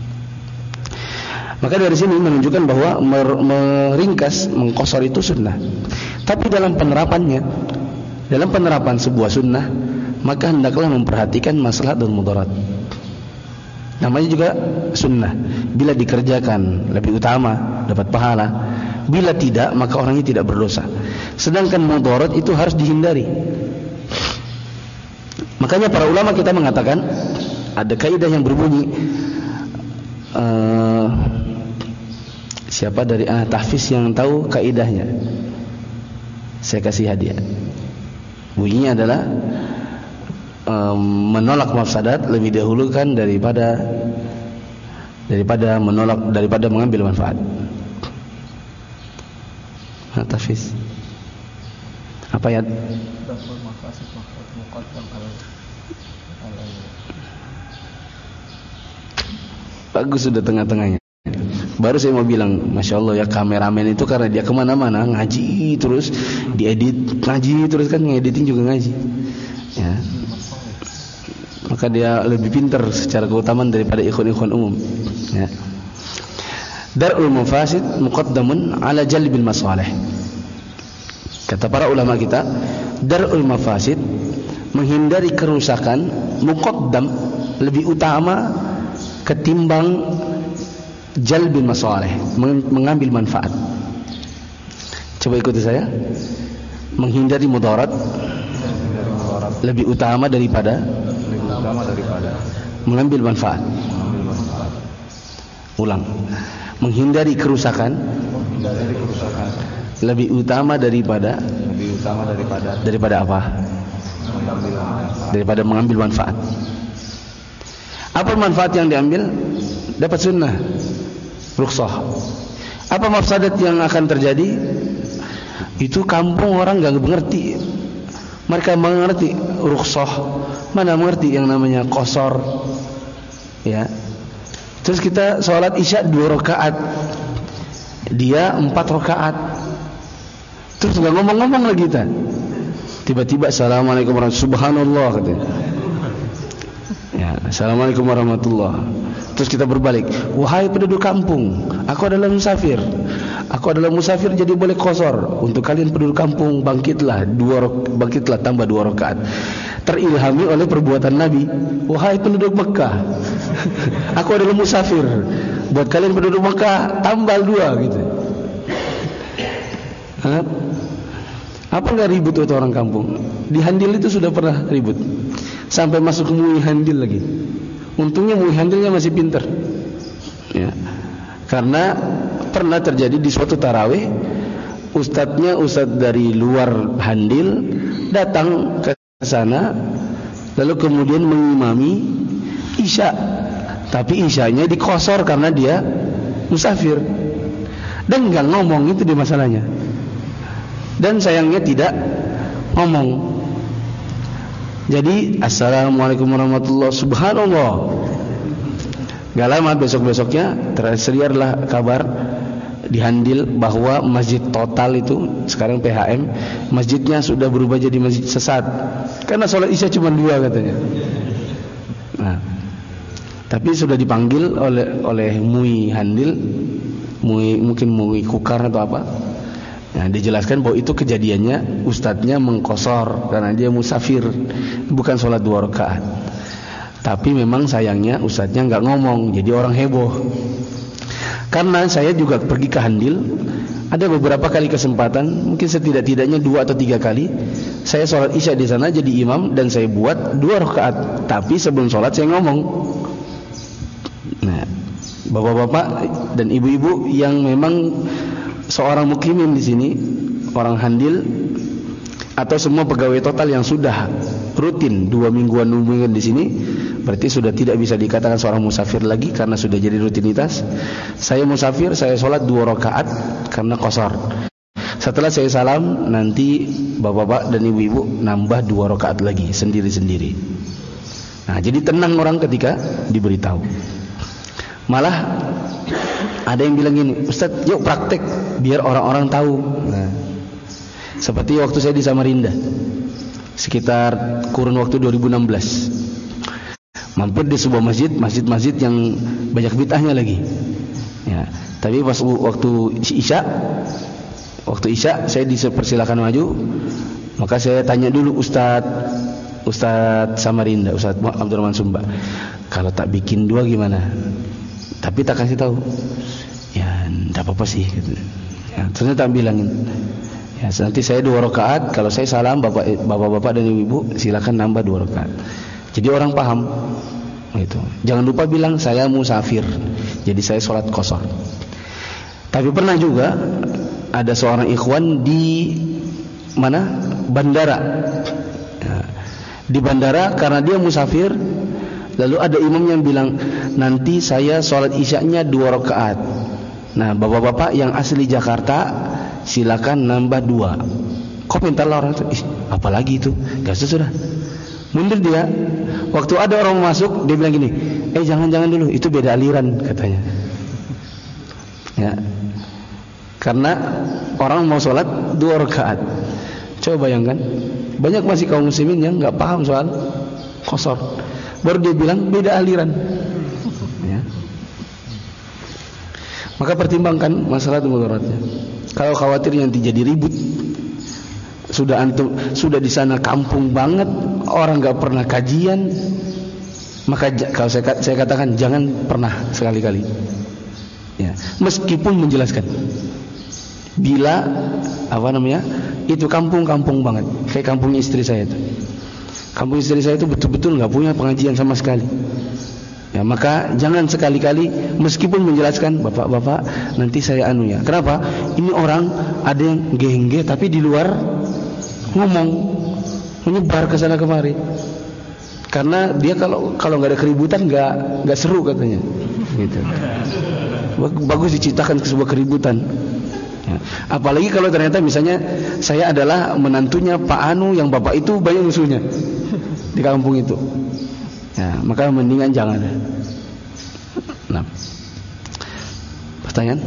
Maka dari sini menunjukkan bahwa meringkas, mengqasar itu sunnah. Tapi dalam penerapannya, dalam penerapan sebuah sunnah, maka hendaklah memperhatikan maslahat dan mudarat. Namanya juga sunnah. Bila dikerjakan lebih utama, dapat pahala. Bila tidak, maka orangnya tidak berdosa. Sedangkan mudarat itu harus dihindari. Maka Makanya para ulama kita mengatakan ada kaidah yang berbunyi uh, siapa dari ah, tahfiz yang tahu kaidahnya? Saya kasih hadiah. Bunyinya adalah um, menolak mafsadat lebih dahulu kan daripada daripada menolak daripada mengambil manfaat. Nah, tahfiz. Apa ya? Bagus, sudah tengah-tengahnya. Baru saya mau bilang, Masya Allah ya, kameramen itu karena dia kemana-mana ngaji terus, diedit ngaji terus, kan ngediting juga ngaji ya. Maka dia lebih pintar secara keutamaan daripada ikhwan-ikhwan umum ya. Dar'ul mafasid muqaddamun ala jalbil masalih. Kata para ulama kita, dar'ul mafasid, menghindari kerusakan, muqaddam, lebih utama ketimbang jalbil masalih, mengambil manfaat. Coba ikuti saya. Menghindari mudarat lebih utama daripada lebih utama daripada mengambil manfaat. Ulang. Menghindari kerusakan, menghindari kerusakan lebih utama daripada lebih utama daripada daripada apa? Mengambil manfaat. Daripada mengambil manfaat. Apa manfaat yang diambil? Dapat sunnah, rukhsah. Apa mafsadat yang akan terjadi? Itu kampung orang enggak mengerti. Mereka mengerti rukhsah, mana mengerti yang namanya qasar. Ya. Terus kita sholat isya dua rakaat, dia empat rakaat. Terus enggak ngomong-ngomong lagi kita. Tiba-tiba assalamualaikum warahmatullahi wabarakatuh, subhanallah katanya. Ya, assalamualaikum warahmatullahi. Terus kita berbalik, wahai penduduk kampung, aku adalah musafir. Aku adalah musafir jadi boleh qasar. Untuk kalian penduduk kampung, bangkitlah dua bangkitlah tambah dua rakaat. Terilhami oleh perbuatan Nabi, wahai penduduk Mekah, aku adalah musafir. Buat kalian penduduk Mekah, tambah dua gitu. Hah? Apa enggak ribut itu orang kampung? Di Handil itu sudah pernah ribut. Sampai masuk ke Mui Handil lagi. Untungnya Mui Handilnya masih pintar. Ya. Karena pernah terjadi di suatu tarawih, ustadznya ustadz dari luar Handil datang ke sana, lalu kemudian mengimami isya. Tapi isyanya dikosor karena dia musafir. Dan enggak ngomong, itu dia masalahnya. Dan sayangnya tidak ngomong. Jadi assalamualaikum warahmatullahi wabarakatuh, subhanallah. Gak lama besok-besoknya terseliarlah kabar di Handil bahwa masjid total itu sekarang P H M, masjidnya sudah berubah jadi masjid sesat karena sholat isya cuma dua katanya. Nah, tapi sudah dipanggil oleh oleh Mui Handil, Mui mungkin Mui Kukar atau apa. Nah, dijelaskan bahwa itu kejadiannya ustadznya mengkosor karena dia musafir, bukan sholat dua rakaat. Tapi memang sayangnya ustadznya nggak ngomong, jadi orang heboh. Karena saya juga pergi ke Handil, ada beberapa kali kesempatan, mungkin setidak-tidaknya dua atau tiga kali, saya sholat isya di sana jadi imam dan saya buat dua rakaat. Tapi sebelum sholat saya ngomong. Nah, bapak-bapak dan ibu-ibu yang memang seorang muklimin di sini, orang Handil, atau semua pegawai total yang sudah rutin dua mingguan mingguan di sini, berarti sudah tidak bisa dikatakan seorang musafir lagi karena sudah jadi rutinitas. Saya musafir, saya sholat dua rakaat karena qasar. Setelah saya salam, nanti bapak-bapak dan ibu-ibu nambah dua rakaat lagi sendiri-sendiri. Nah, jadi tenang orang ketika diberitahu. Malah ada yang bilang gini, Ustaz, yuk praktek biar orang-orang tahu. Nah, seperti waktu saya di Samarinda, sekitar kurun waktu dua ribu enam belas, mampir di sebuah masjid, masjid-masjid yang banyak bid'ahnya lagi. Ya, tapi pas waktu isya, waktu isya saya dipersilakan maju, maka saya tanya dulu Ustaz, Ustaz Samarinda, Ustaz Abdurrahman Sumba, kalau tak bikin dua gimana? Tapi tak kasih tahu. Ya, enggak apa-apa sih gitu. Ya, ternyata bilangin. Ya, nanti saya dua rakaat, kalau saya salam bapak, bapak-bapak dan ibu-ibu silakan nambah dua rakaat. Jadi orang paham. Itu. Jangan lupa bilang saya musafir, jadi saya sholat qashar. Tapi pernah juga ada seorang ikhwan di mana? Bandara. Ya, di bandara karena dia musafir, lalu ada imam yang bilang nanti saya sholat isyaknya dua rakaat. Nah, bapak-bapak yang asli Jakarta silakan nambah dua. Komentar orang itu, ih, apalagi itu? Gak sudah. Mundur dia. Waktu ada orang masuk, dia bilang gini, eh jangan-jangan dulu, itu beda aliran katanya. Ya, karena orang mau sholat dua rakaat. Coba bayangkan, banyak masih kaum muslimin yang nggak paham soal qashar. Baru dia bilang beda aliran. Ya. Maka pertimbangkan masalah mudaratnya. Kalau khawatir nanti jadi ribut, sudah antum sudah di sana kampung banget, orang nggak pernah kajian, maka kalau saya, saya katakan jangan pernah sekali-kali. Ya, meskipun menjelaskan, bila apa namanya itu kampung-kampung banget, kayak kampung istri saya itu. Kampung istri saya itu betul-betul nggak punya pengajian sama sekali. Ya, maka jangan sekali-kali meskipun menjelaskan, bapak-bapak nanti saya anu ya. Kenapa? Ini orang ada yang gengge tapi di luar ngomong, menyebar ke sana kemari. Karena dia kalau kalau nggak ada keributan nggak nggak seru katanya. Gitu. Bagus diciptakan sebuah keributan. Ya. Apalagi kalau ternyata misalnya saya adalah menantunya Pak Anu yang bapak itu banyak musuhnya di kampung itu. Ya, maka mendingan jangan. Nah, pertanyaan?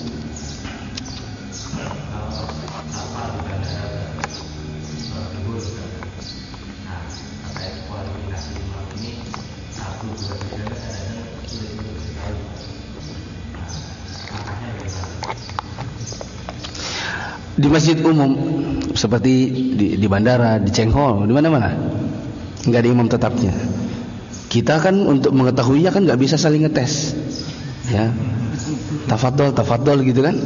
Di masjid umum seperti di, di bandara, di Cengho, di mana-mana nggak ada imam tetapnya. Kita kan untuk mengetahuinya kan nggak bisa saling ngetes, ya. Tafadhol, tafadhol gitu kan.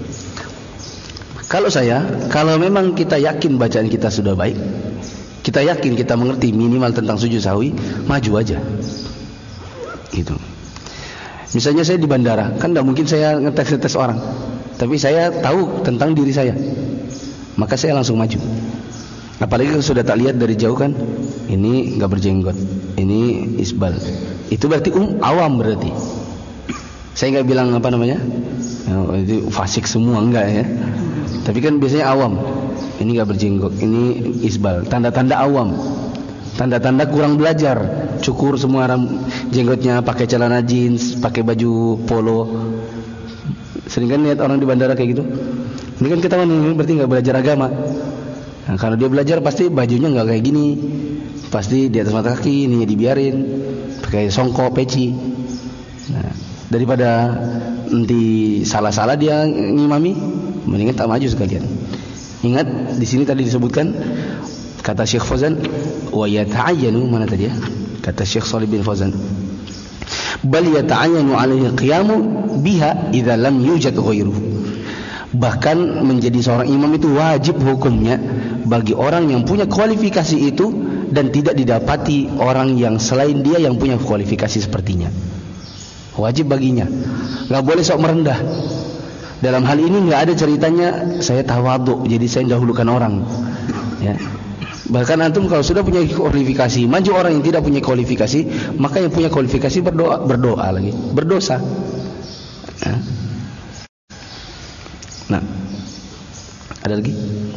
Kalau saya, kalau memang kita yakin bacaan kita sudah baik, kita yakin kita mengerti minimal tentang sujud sahwi, maju aja. Gitu. Misalnya saya di bandara, kan nggak mungkin saya ngetes-ngetes orang, tapi saya tahu tentang diri saya, maka saya langsung maju. Apalagi kalau sudah tak lihat dari jauh kan, ini nggak berjenggot, ini isbal, itu berarti um awam berarti. Saya nggak bilang apa namanya, oh, itu fasik semua enggak ya. Tapi kan biasanya awam, ini nggak berjenggot, ini isbal, tanda-tanda awam, tanda-tanda kurang belajar, cukur semua jenggotnya, pakai celana jeans, pakai baju polo. Sering kan lihat orang di bandara kayak gitu. Ini kan kita ini berarti nggak belajar agama. Nah, kalau dia belajar pasti bajunya nggak kayak gini, pasti di atas mata kaki, ini dibiarin, pakai songkok, peci. Nah, daripada nanti salah-salah dia ngimami, mendingan tak maju sekalian. Ingat di sini tadi disebutkan kata Syekh Fauzan, wa yata'ayyanu, mana tadi ya? Kata Syekh Shalih bin Fauzan, bal yata'ayyanu 'alaihi qiyamu biha idza lam yujad ghairuhu. Bahkan menjadi seorang imam itu wajib hukumnya bagi orang yang punya kualifikasi itu dan tidak didapati orang yang selain dia yang punya kualifikasi sepertinya. Wajib baginya, nggak boleh sok merendah. Dalam hal ini nggak ada ceritanya saya tawadhu jadi saya dahulukan orang. Ya. Bahkan antum kalau sudah punya kualifikasi, maju orang yang tidak punya kualifikasi, maka yang punya kualifikasi berdoa berdoa lagi, berdosa. Ya. Nah, ada lagi?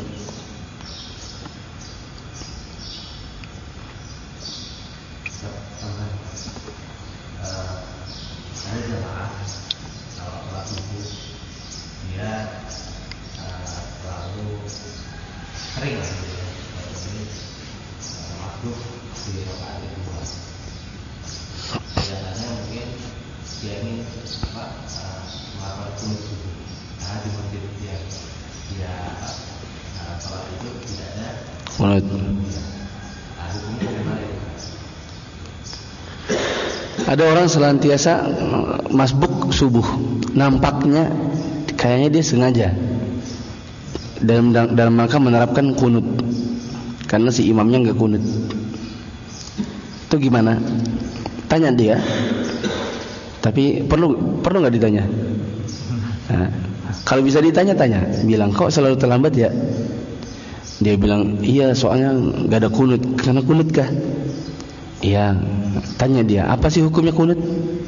Ada orang senantiasa masbuk subuh, nampaknya kayaknya dia sengaja dalam dalam rangka menerapkan kunut, karena si imamnya nggak kunut. Itu gimana? Tanya dia. Tapi perlu perlu nggak ditanya? Nah, kalau bisa ditanya, tanya. Bilang, kok selalu terlambat ya? Dia bilang, iya soalnya nggak ada kunut. Karena kunut kah? Iya. Tanya dia, apa sih hukumnya kunut?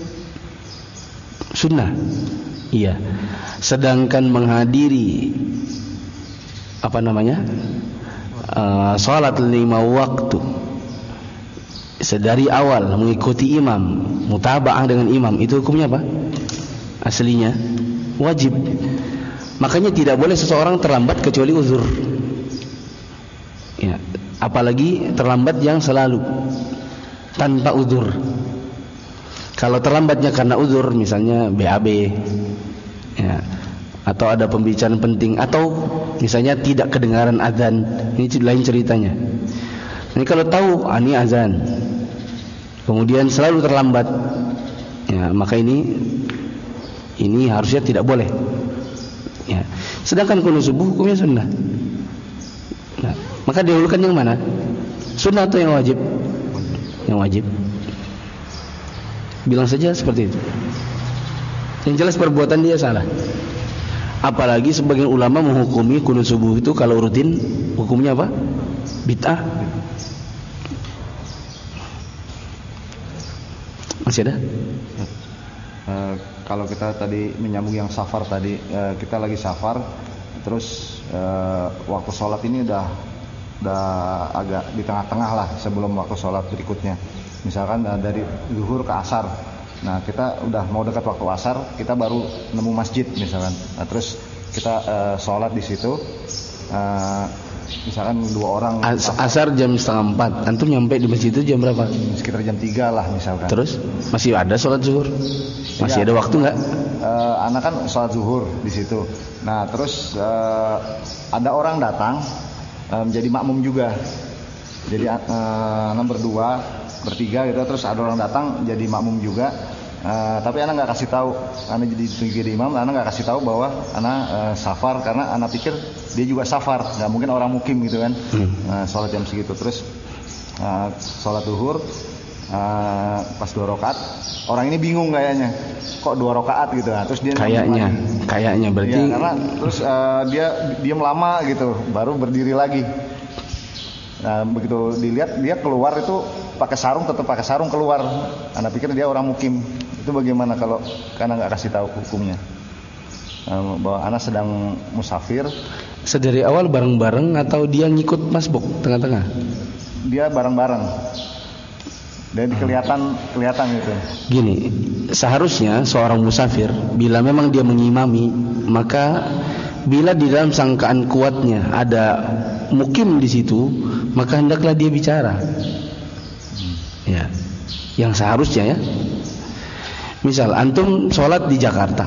Sunnah. Iya. Sedangkan menghadiri apa namanya? Uh, salat lima waktu sedari awal mengikuti imam, mutaba'ah dengan imam, itu hukumnya apa? Aslinya wajib. Makanya tidak boleh seseorang terlambat kecuali uzur. Ya, apalagi terlambat yang selalu tanpa uzur. Kalau terlambatnya karena uzur, misalnya B A B, ya, atau ada pembicaraan penting, atau misalnya tidak kedengaran azan, ini lain ceritanya. Ini kalau tahu ah, ini azan, kemudian selalu terlambat, ya, maka ini ini harusnya tidak boleh. Ya. Sedangkan kunut subuh hukumnya sunnah. Nah, maka dihulukan yang mana? Sunnah atau yang wajib? Yang wajib. Bilang saja seperti itu. Yang jelas perbuatan dia salah. Apalagi sebagian ulama menghukumi kunut subuh itu kalau rutin hukumnya apa? Bid'ah. Masih ada? Uh, kalau kita tadi menyambung yang safar tadi, uh, kita lagi safar, terus uh, waktu sholat ini udah udah agak di tengah-tengah lah sebelum waktu sholat berikutnya. Misalkan uh, dari zuhur ke asar. Nah, kita udah mau dekat waktu asar, kita baru nemu masjid misalkan. Nah, terus kita uh, sholat di situ. Uh, misalkan dua orang. As- asar jam setengah empat. Antum nyampe di masjid itu jam berapa? Sekitar jam tiga lah misalkan. Terus masih ada sholat zuhur? Masih ya, ada waktu nggak? Uh, anak kan sholat zuhur di situ. Nah, terus uh, ada orang datang uh, menjadi makmum juga. Jadi uh, nomor dua bertiga gitu, terus ada orang datang jadi makmum juga, uh, tapi anak nggak kasih tahu, anak jadi jadi imam, anak nggak kasih tahu bahwa anak uh, safar, karena anak pikir dia juga safar, nggak mungkin orang mukim gitu kan, hmm. uh, sholat jam segitu, terus uh, sholat duhur, uh, pas dua rakaat, orang ini bingung kayaknya, kok dua rakaat gitu, nah, terus dia kayaknya, kayaknya berarti, ya, karena terus uh, dia diam lama gitu, baru berdiri lagi. Nah, begitu dilihat dia keluar itu pakai sarung, tetap pakai sarung keluar. Anda pikir dia orang mukim. Itu bagaimana kalau karena nggak kasih tahu hukumnya? Nah, bahwa anak sedang musafir. Sedari awal bareng-bareng atau dia ngikut masbuk tengah-tengah? Dia bareng-bareng. Dan kelihatan kelihatan gitu. Gini, seharusnya seorang musafir bila memang dia mengimami, maka bila di dalam sangkaan kuatnya ada mukim di situ, maka hendaklah dia bicara. Ya, yang seharusnya ya. Misal antum sholat di Jakarta,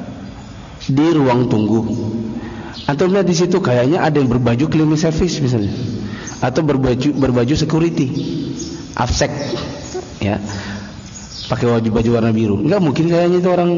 di ruang tunggu, antum lihat di situ kayaknya ada yang berbaju cleaning service misalnya, atau berbaju berbaju security, afsek, ya, pakai baju baju warna biru. Enggak mungkin kayaknya itu orang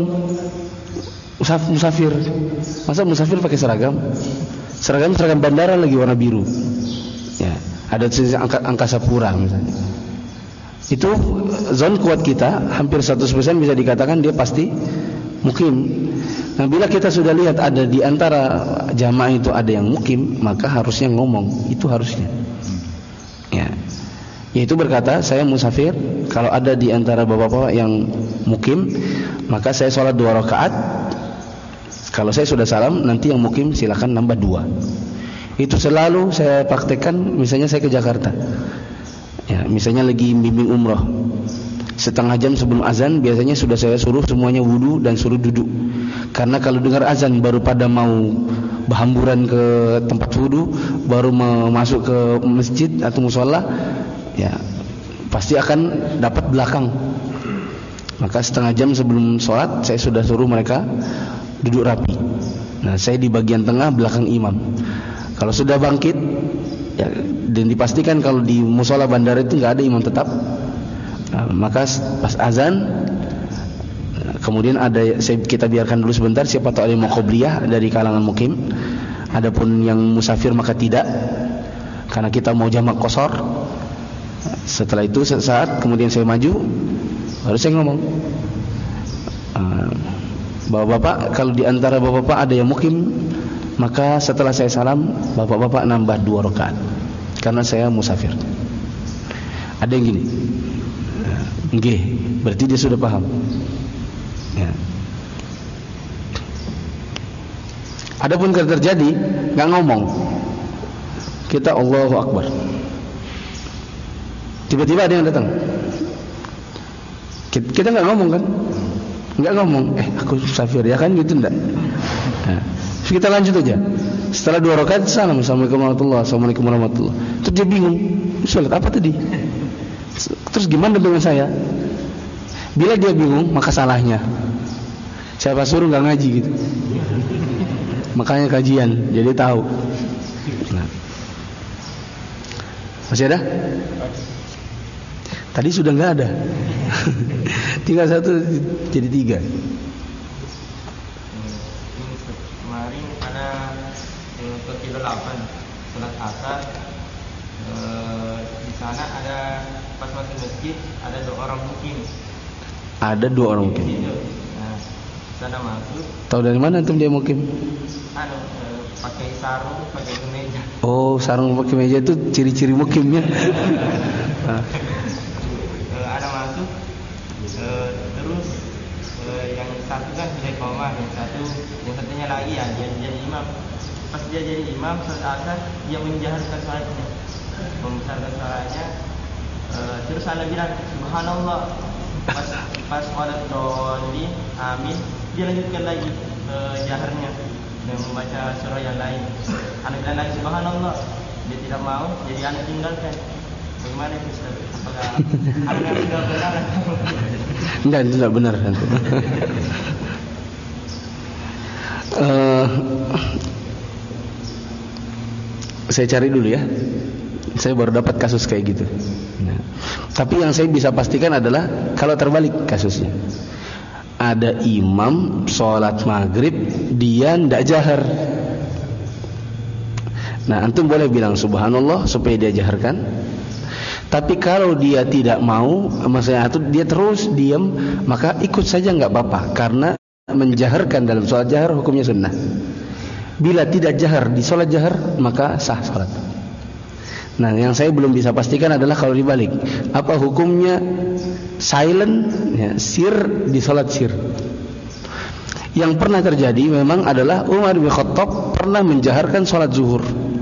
musafir. Masa musafir pakai seragam? Seragam seragam bandara lagi warna biru. Ya, ada angka, angkasa pura misalnya. Itu zon kuat kita hampir seratus persen bisa dikatakan dia pasti mukim. Nah, bila kita sudah lihat ada di antara jamaah itu ada yang mukim, maka harusnya ngomong, itu harusnya. Ya. Yaitu berkata, saya musafir, kalau ada di antara bapak-bapak yang mukim, maka saya sholat dua rakaat. Kalau saya sudah salam, nanti yang mukim silakan nambah dua. Itu selalu saya praktekkan. Misalnya saya ke Jakarta, ya, misalnya lagi bimbing umroh, setengah jam sebelum azan biasanya sudah saya suruh semuanya wudu dan suruh duduk. Karena kalau dengar azan baru pada mau berhamburan ke tempat wudu, baru masuk ke masjid atau musola, ya pasti akan dapat belakang. Maka setengah jam sebelum sholat saya sudah suruh mereka duduk rapi. Nah, saya di bagian tengah belakang imam. Kalau sudah bangkit, ya, dan dipastikan kalau di musola bandara itu nggak ada imam tetap, nah, maka pas azan, kemudian ada, saya, kita biarkan dulu sebentar, siapa tahu ada yang mau qobliyah dari kalangan mukim, Adapun yang musafir maka tidak, karena kita mau jamak qasar. Setelah itu sesaat kemudian saya maju, baru saya ngomong, uh, bapak-bapak, kalau di antara bapak-bapak ada yang mukim, maka setelah saya salam bapak-bapak nambah dua rakaat karena saya musafir. Ada yang gini, nggih, berarti dia sudah paham. Ya. Adapun kalau terjadi nggak ngomong, kita Allahu Akbar, tiba-tiba ada yang datang, kita nggak ngomong kan, nggak ngomong, eh aku musafir ya kan gitu enggak. Nah, kita lanjut aja. Setelah dua rakaat salam, assalamualaikum warahmatullahi wabarakatuh, assalamualaikum warahmatullahi wabarakatuh. Terus dia bingung, sholat apa tadi? Terus gimana dengan saya? Bila dia bingung, maka salahnya siapa suruh nggak ngaji gitu. Makanya kajian, jadi tahu. Nah. Masih ada? Tadi sudah nggak ada. Tinggal satu jadi tiga. Kemarin ada ke delapan sholat asar. E, di sana ada pas masuk masjid ada dua orang mukim. Ada dua orang mukim. Nah, sana masuk. Tahu dari mana tuh dia mukim? Anu, e, pakai sarung, pakai kemeja. Oh, sarung pakai meja itu ciri-ciri mukimnya. Nah. E, ada masuk. E, terus e, yang satu kan sudah koma, yang satu, yang satunya lagi ya dia jadi imam. Pas dia jadi imam sholat asar, dia menjaharkan sholatnya, membesarkan sholatnya. E, terus ana bilang subhanallah. Pas pas sholat dolin, amin, dia lanjutkan lagi e, jaharnya dan membaca surah yang lain. Ana bilang lagi subhanallah, dia tidak mau, jadi ana tinggalkan. Bagaimana itu Ustaz? Apakah ana sudah benar? Enggak, itu tidak benar. uh, saya cari dulu ya. Saya baru dapat kasus kayak gitu. Nah, tapi yang saya bisa pastikan adalah kalau terbalik kasusnya. Ada imam sholat maghrib, dia tidak jahar. Nah, antum boleh bilang subhanallah supaya dia jaharkan. Tapi kalau dia tidak mau, maksudnya atau dia terus diam, maka ikut saja nggak apa-apa, karena menjaharkan dalam sholat jahar hukumnya sunnah. Bila tidak jahar di sholat jahar, maka sah sholat. Nah, yang saya belum bisa pastikan adalah kalau dibalik, apa hukumnya silent, ya, sir di sholat sir. Yang pernah terjadi memang adalah Umar bin Khattab pernah menjaharkan sholat zuhur.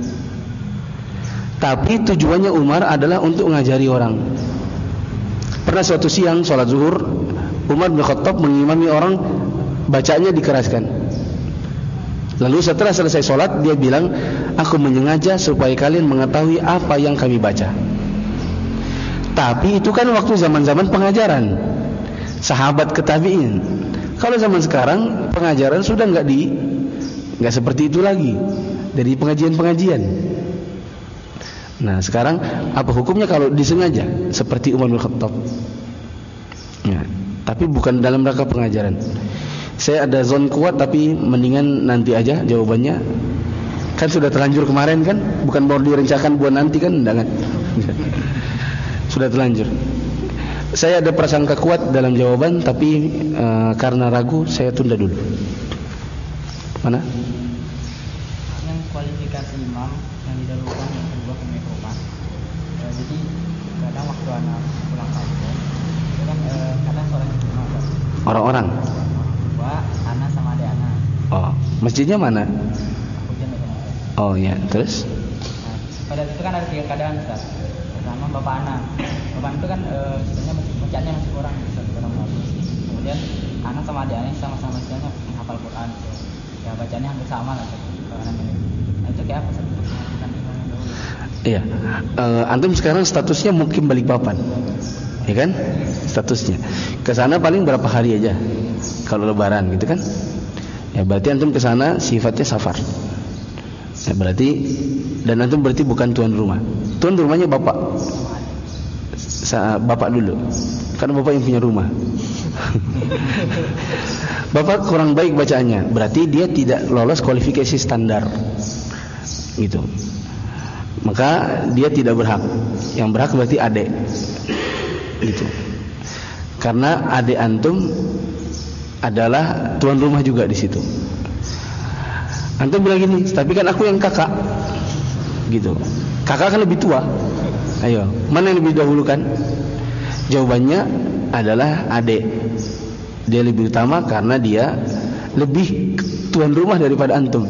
Tapi tujuannya Umar adalah untuk mengajari orang. Pernah suatu siang sholat zuhur, Umar bin Khattab mengimami orang, bacanya dikeraskan. Lalu setelah selesai sholat, dia bilang, aku menyengaja supaya kalian mengetahui apa yang kami baca. Tapi itu kan waktu zaman-zaman pengajaran sahabat ke tabi'in. Kalau zaman sekarang pengajaran sudah nggak di nggak seperti itu lagi, dari pengajian-pengajian. Nah, sekarang apa hukumnya kalau disengaja seperti Umar bin Khattab? Ya, tapi bukan dalam rangka pengajaran. Saya ada zon kuat, tapi mendingan nanti aja jawabannya. Kan sudah terlanjur kemarin kan, bukan baru direncanakan buat nanti kan, enggak kan? Sudah terlanjur. Saya ada prasangka kuat dalam jawaban, tapi uh, karena ragu saya tunda dulu. Mana? Yang kualifikasi imam yang didahulukan yang kedua pemikroban. E, jadi kadang waktu anak pulang kampung, itu kan e, kadang sholat di rumah. Orang-orang. Dua, anak sama adik anak. Oh, masjidnya mana? Hujan ada. Oh ya, terus? Nah, pada itu kan ada tiga keadaan, Ustaz. Pertama bapak anak. Bapak itu kan e, sebenarnya bacanya masih kurang, Ustaz, kurang bagus. Kemudian anak sama adik anak sama-sama istilahnya menghafal Quran. Ya bacanya hampir sama lah. Nah, itu kayak apa, Ustaz? Iya. Uh, antum sekarang statusnya mungkin Balikpapan. Ya kan? Statusnya. Ke sana paling berapa hari aja? Kalau lebaran gitu kan? Ya berarti antum ke sana sifatnya safar. Ya berarti, dan antum berarti bukan tuan rumah. Tuan rumahnya bapak. Sa- bapak dulu. Karena bapak yang punya rumah. Bapak kurang baik bacaannya, berarti dia tidak lolos kualifikasi standar, gitu. Maka dia tidak berhak. Yang berhak berarti adik, gitu. Karena adik antum adalah tuan rumah juga di situ. Antum bilang gini, tapi kan aku yang kakak, gitu. Kakak kan lebih tua. Ayo, mana yang lebih dahulu kan? Jawabannya adalah adik. Dia lebih utama karena dia lebih tuan rumah daripada antum.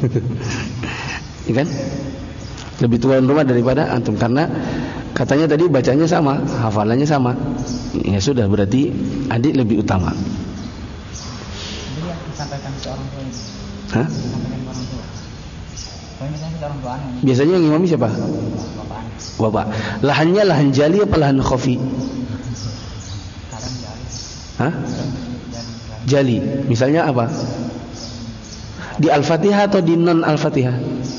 Ya kan? Lebih tuan rumah daripada antum karena katanya tadi bacanya sama, hafalannya sama. Ya sudah, berarti adik lebih utama. Jadi yang disampaikan ke orang tua itu. Hah? Disampaikan ke orang tua. Kalau misalnya ke orang tua aneh. Biasanya yang imami siapa? Bapak. Bapak. Lahannya lahan jali apa lahan khafi? Kadang jali. Hah? Jali. Jali. Misalnya apa? Di Al-Fatihah atau di non Al-Fatihah?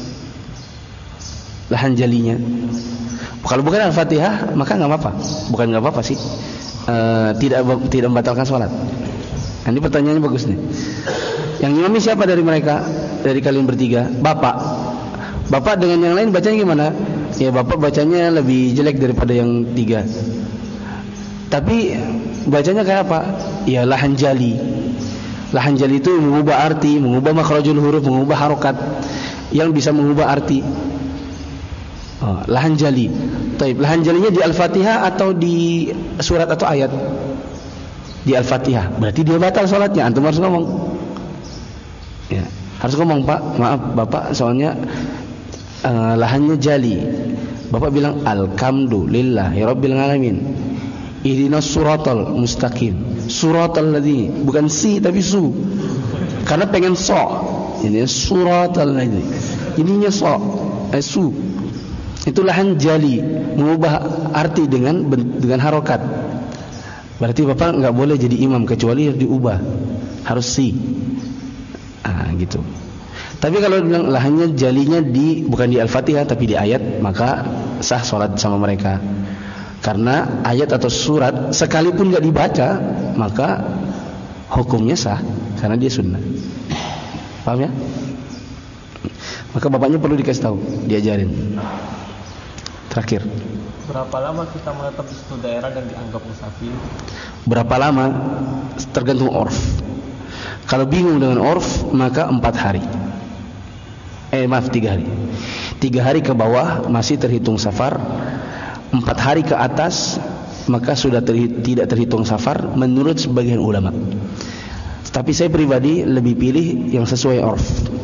Lahan jalinya. Kalau bukan Al-Fatihah maka nggak apa-apa. Bukan nggak apa-apa sih. E, tidak tidak membatalkan sholat. Nah, ini pertanyaannya bagus nih. Yang imami siapa dari mereka? Dari kalian bertiga? Bapak. Bapak dengan yang lain bacanya gimana? Ya bapak bacanya lebih jelek daripada yang tiga. Tapi bacanya kayak apa? Ya lahan jali. Lahan jali itu mengubah arti, mengubah makhrajul huruf, mengubah harokat yang bisa mengubah arti. Oh, lahan jali. Taib, lahan jalinya di Al-Fatihah atau di surat atau ayat? Di Al-Fatihah. Berarti dia batal sholatnya. Antum harus ngomong. Ya, harus ngomong, Pak. Maaf, Bapak, soalnya uh, lahannya jali. Bapak bilang alhamdulillahi rabbil alamin. Ihdinas suratal mustaqim. Suratal ladzi, bukan si tapi su. Karena pengen so. Ini suratal ladzi. Ininya so, eh, su. Itu lahan jali, mengubah arti dengan dengan harokat. Berarti Bapak enggak boleh jadi imam kecuali harus diubah. Harus si. Ah, gitu. Tapi kalau bilang lahannya jalinya di bukan di Al-Fatihah tapi di ayat, maka sah sholat sama mereka. Karena ayat atau surat sekalipun enggak dibaca, maka hukumnya sah karena dia sunnah. Paham ya? Maka bapaknya perlu dikasih tahu, diajarin. Terakhir. Berapa lama kita menetap di suatu daerah dan dianggap musafir? Berapa lama? Tergantung orf. Kalau bingung dengan orf, maka empat hari. Eh maaf tiga hari. Tiga hari ke bawah masih terhitung safar. Empat hari ke atas maka sudah terhi- tidak terhitung safar menurut sebagian ulama. Tapi saya pribadi lebih pilih yang sesuai orf.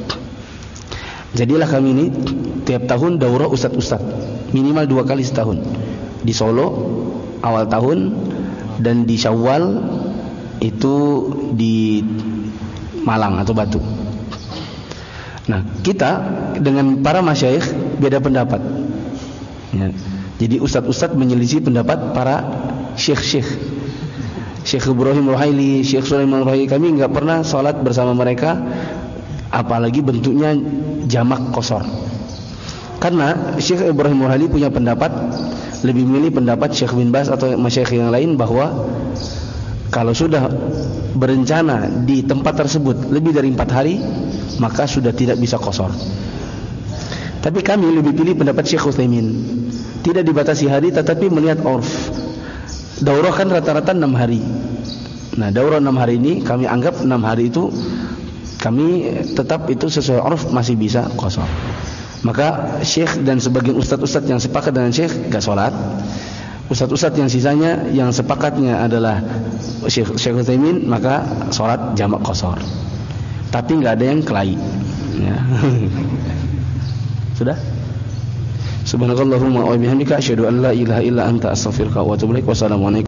Jadilah kami ini tiap tahun daurah ustadz-ustadz minimal dua kali setahun. Di Solo awal tahun dan di Syawal itu di Malang atau Batu. Nah, kita dengan para masyayikh beda pendapat. Ya. Jadi ustadz-ustadz menyelisih pendapat para syekh-syekh. Syekh Ibrahim Ruhaili, Syekh Sulaiman Ruhaili, kami enggak pernah salat bersama mereka apalagi bentuknya jamak qasar. Karena Syekh Ibrahim Ruhaili punya pendapat, lebih milih pendapat Syekh bin Baz atau masyayikh yang lain bahwa kalau sudah berencana di tempat tersebut lebih dari empat hari, maka sudah tidak bisa qasar. Tapi kami lebih pilih pendapat Syekh Utsaimin. Tidak dibatasi hari tetapi melihat urf. Daurah kan rata-rata enam hari. Nah, daurah enam hari ini kami anggap enam hari itu kami tetap itu sesuai urf masih bisa qasar. Maka Syekh dan sebagian ustadz-ustadz yang sepakat dengan Syekh enggak salat. Ustadz-ustadz yang sisanya yang sepakatnya adalah Syekh Syekh Utsaimin, maka salat jamak qasar. Tapi enggak ada yang kelahi. Ya. Sudah? Subhanakallahumma wa bihamdika asyhadu an la ilaha illa anta astaghfiruka wa atubu ilaik. Wassalamualaikum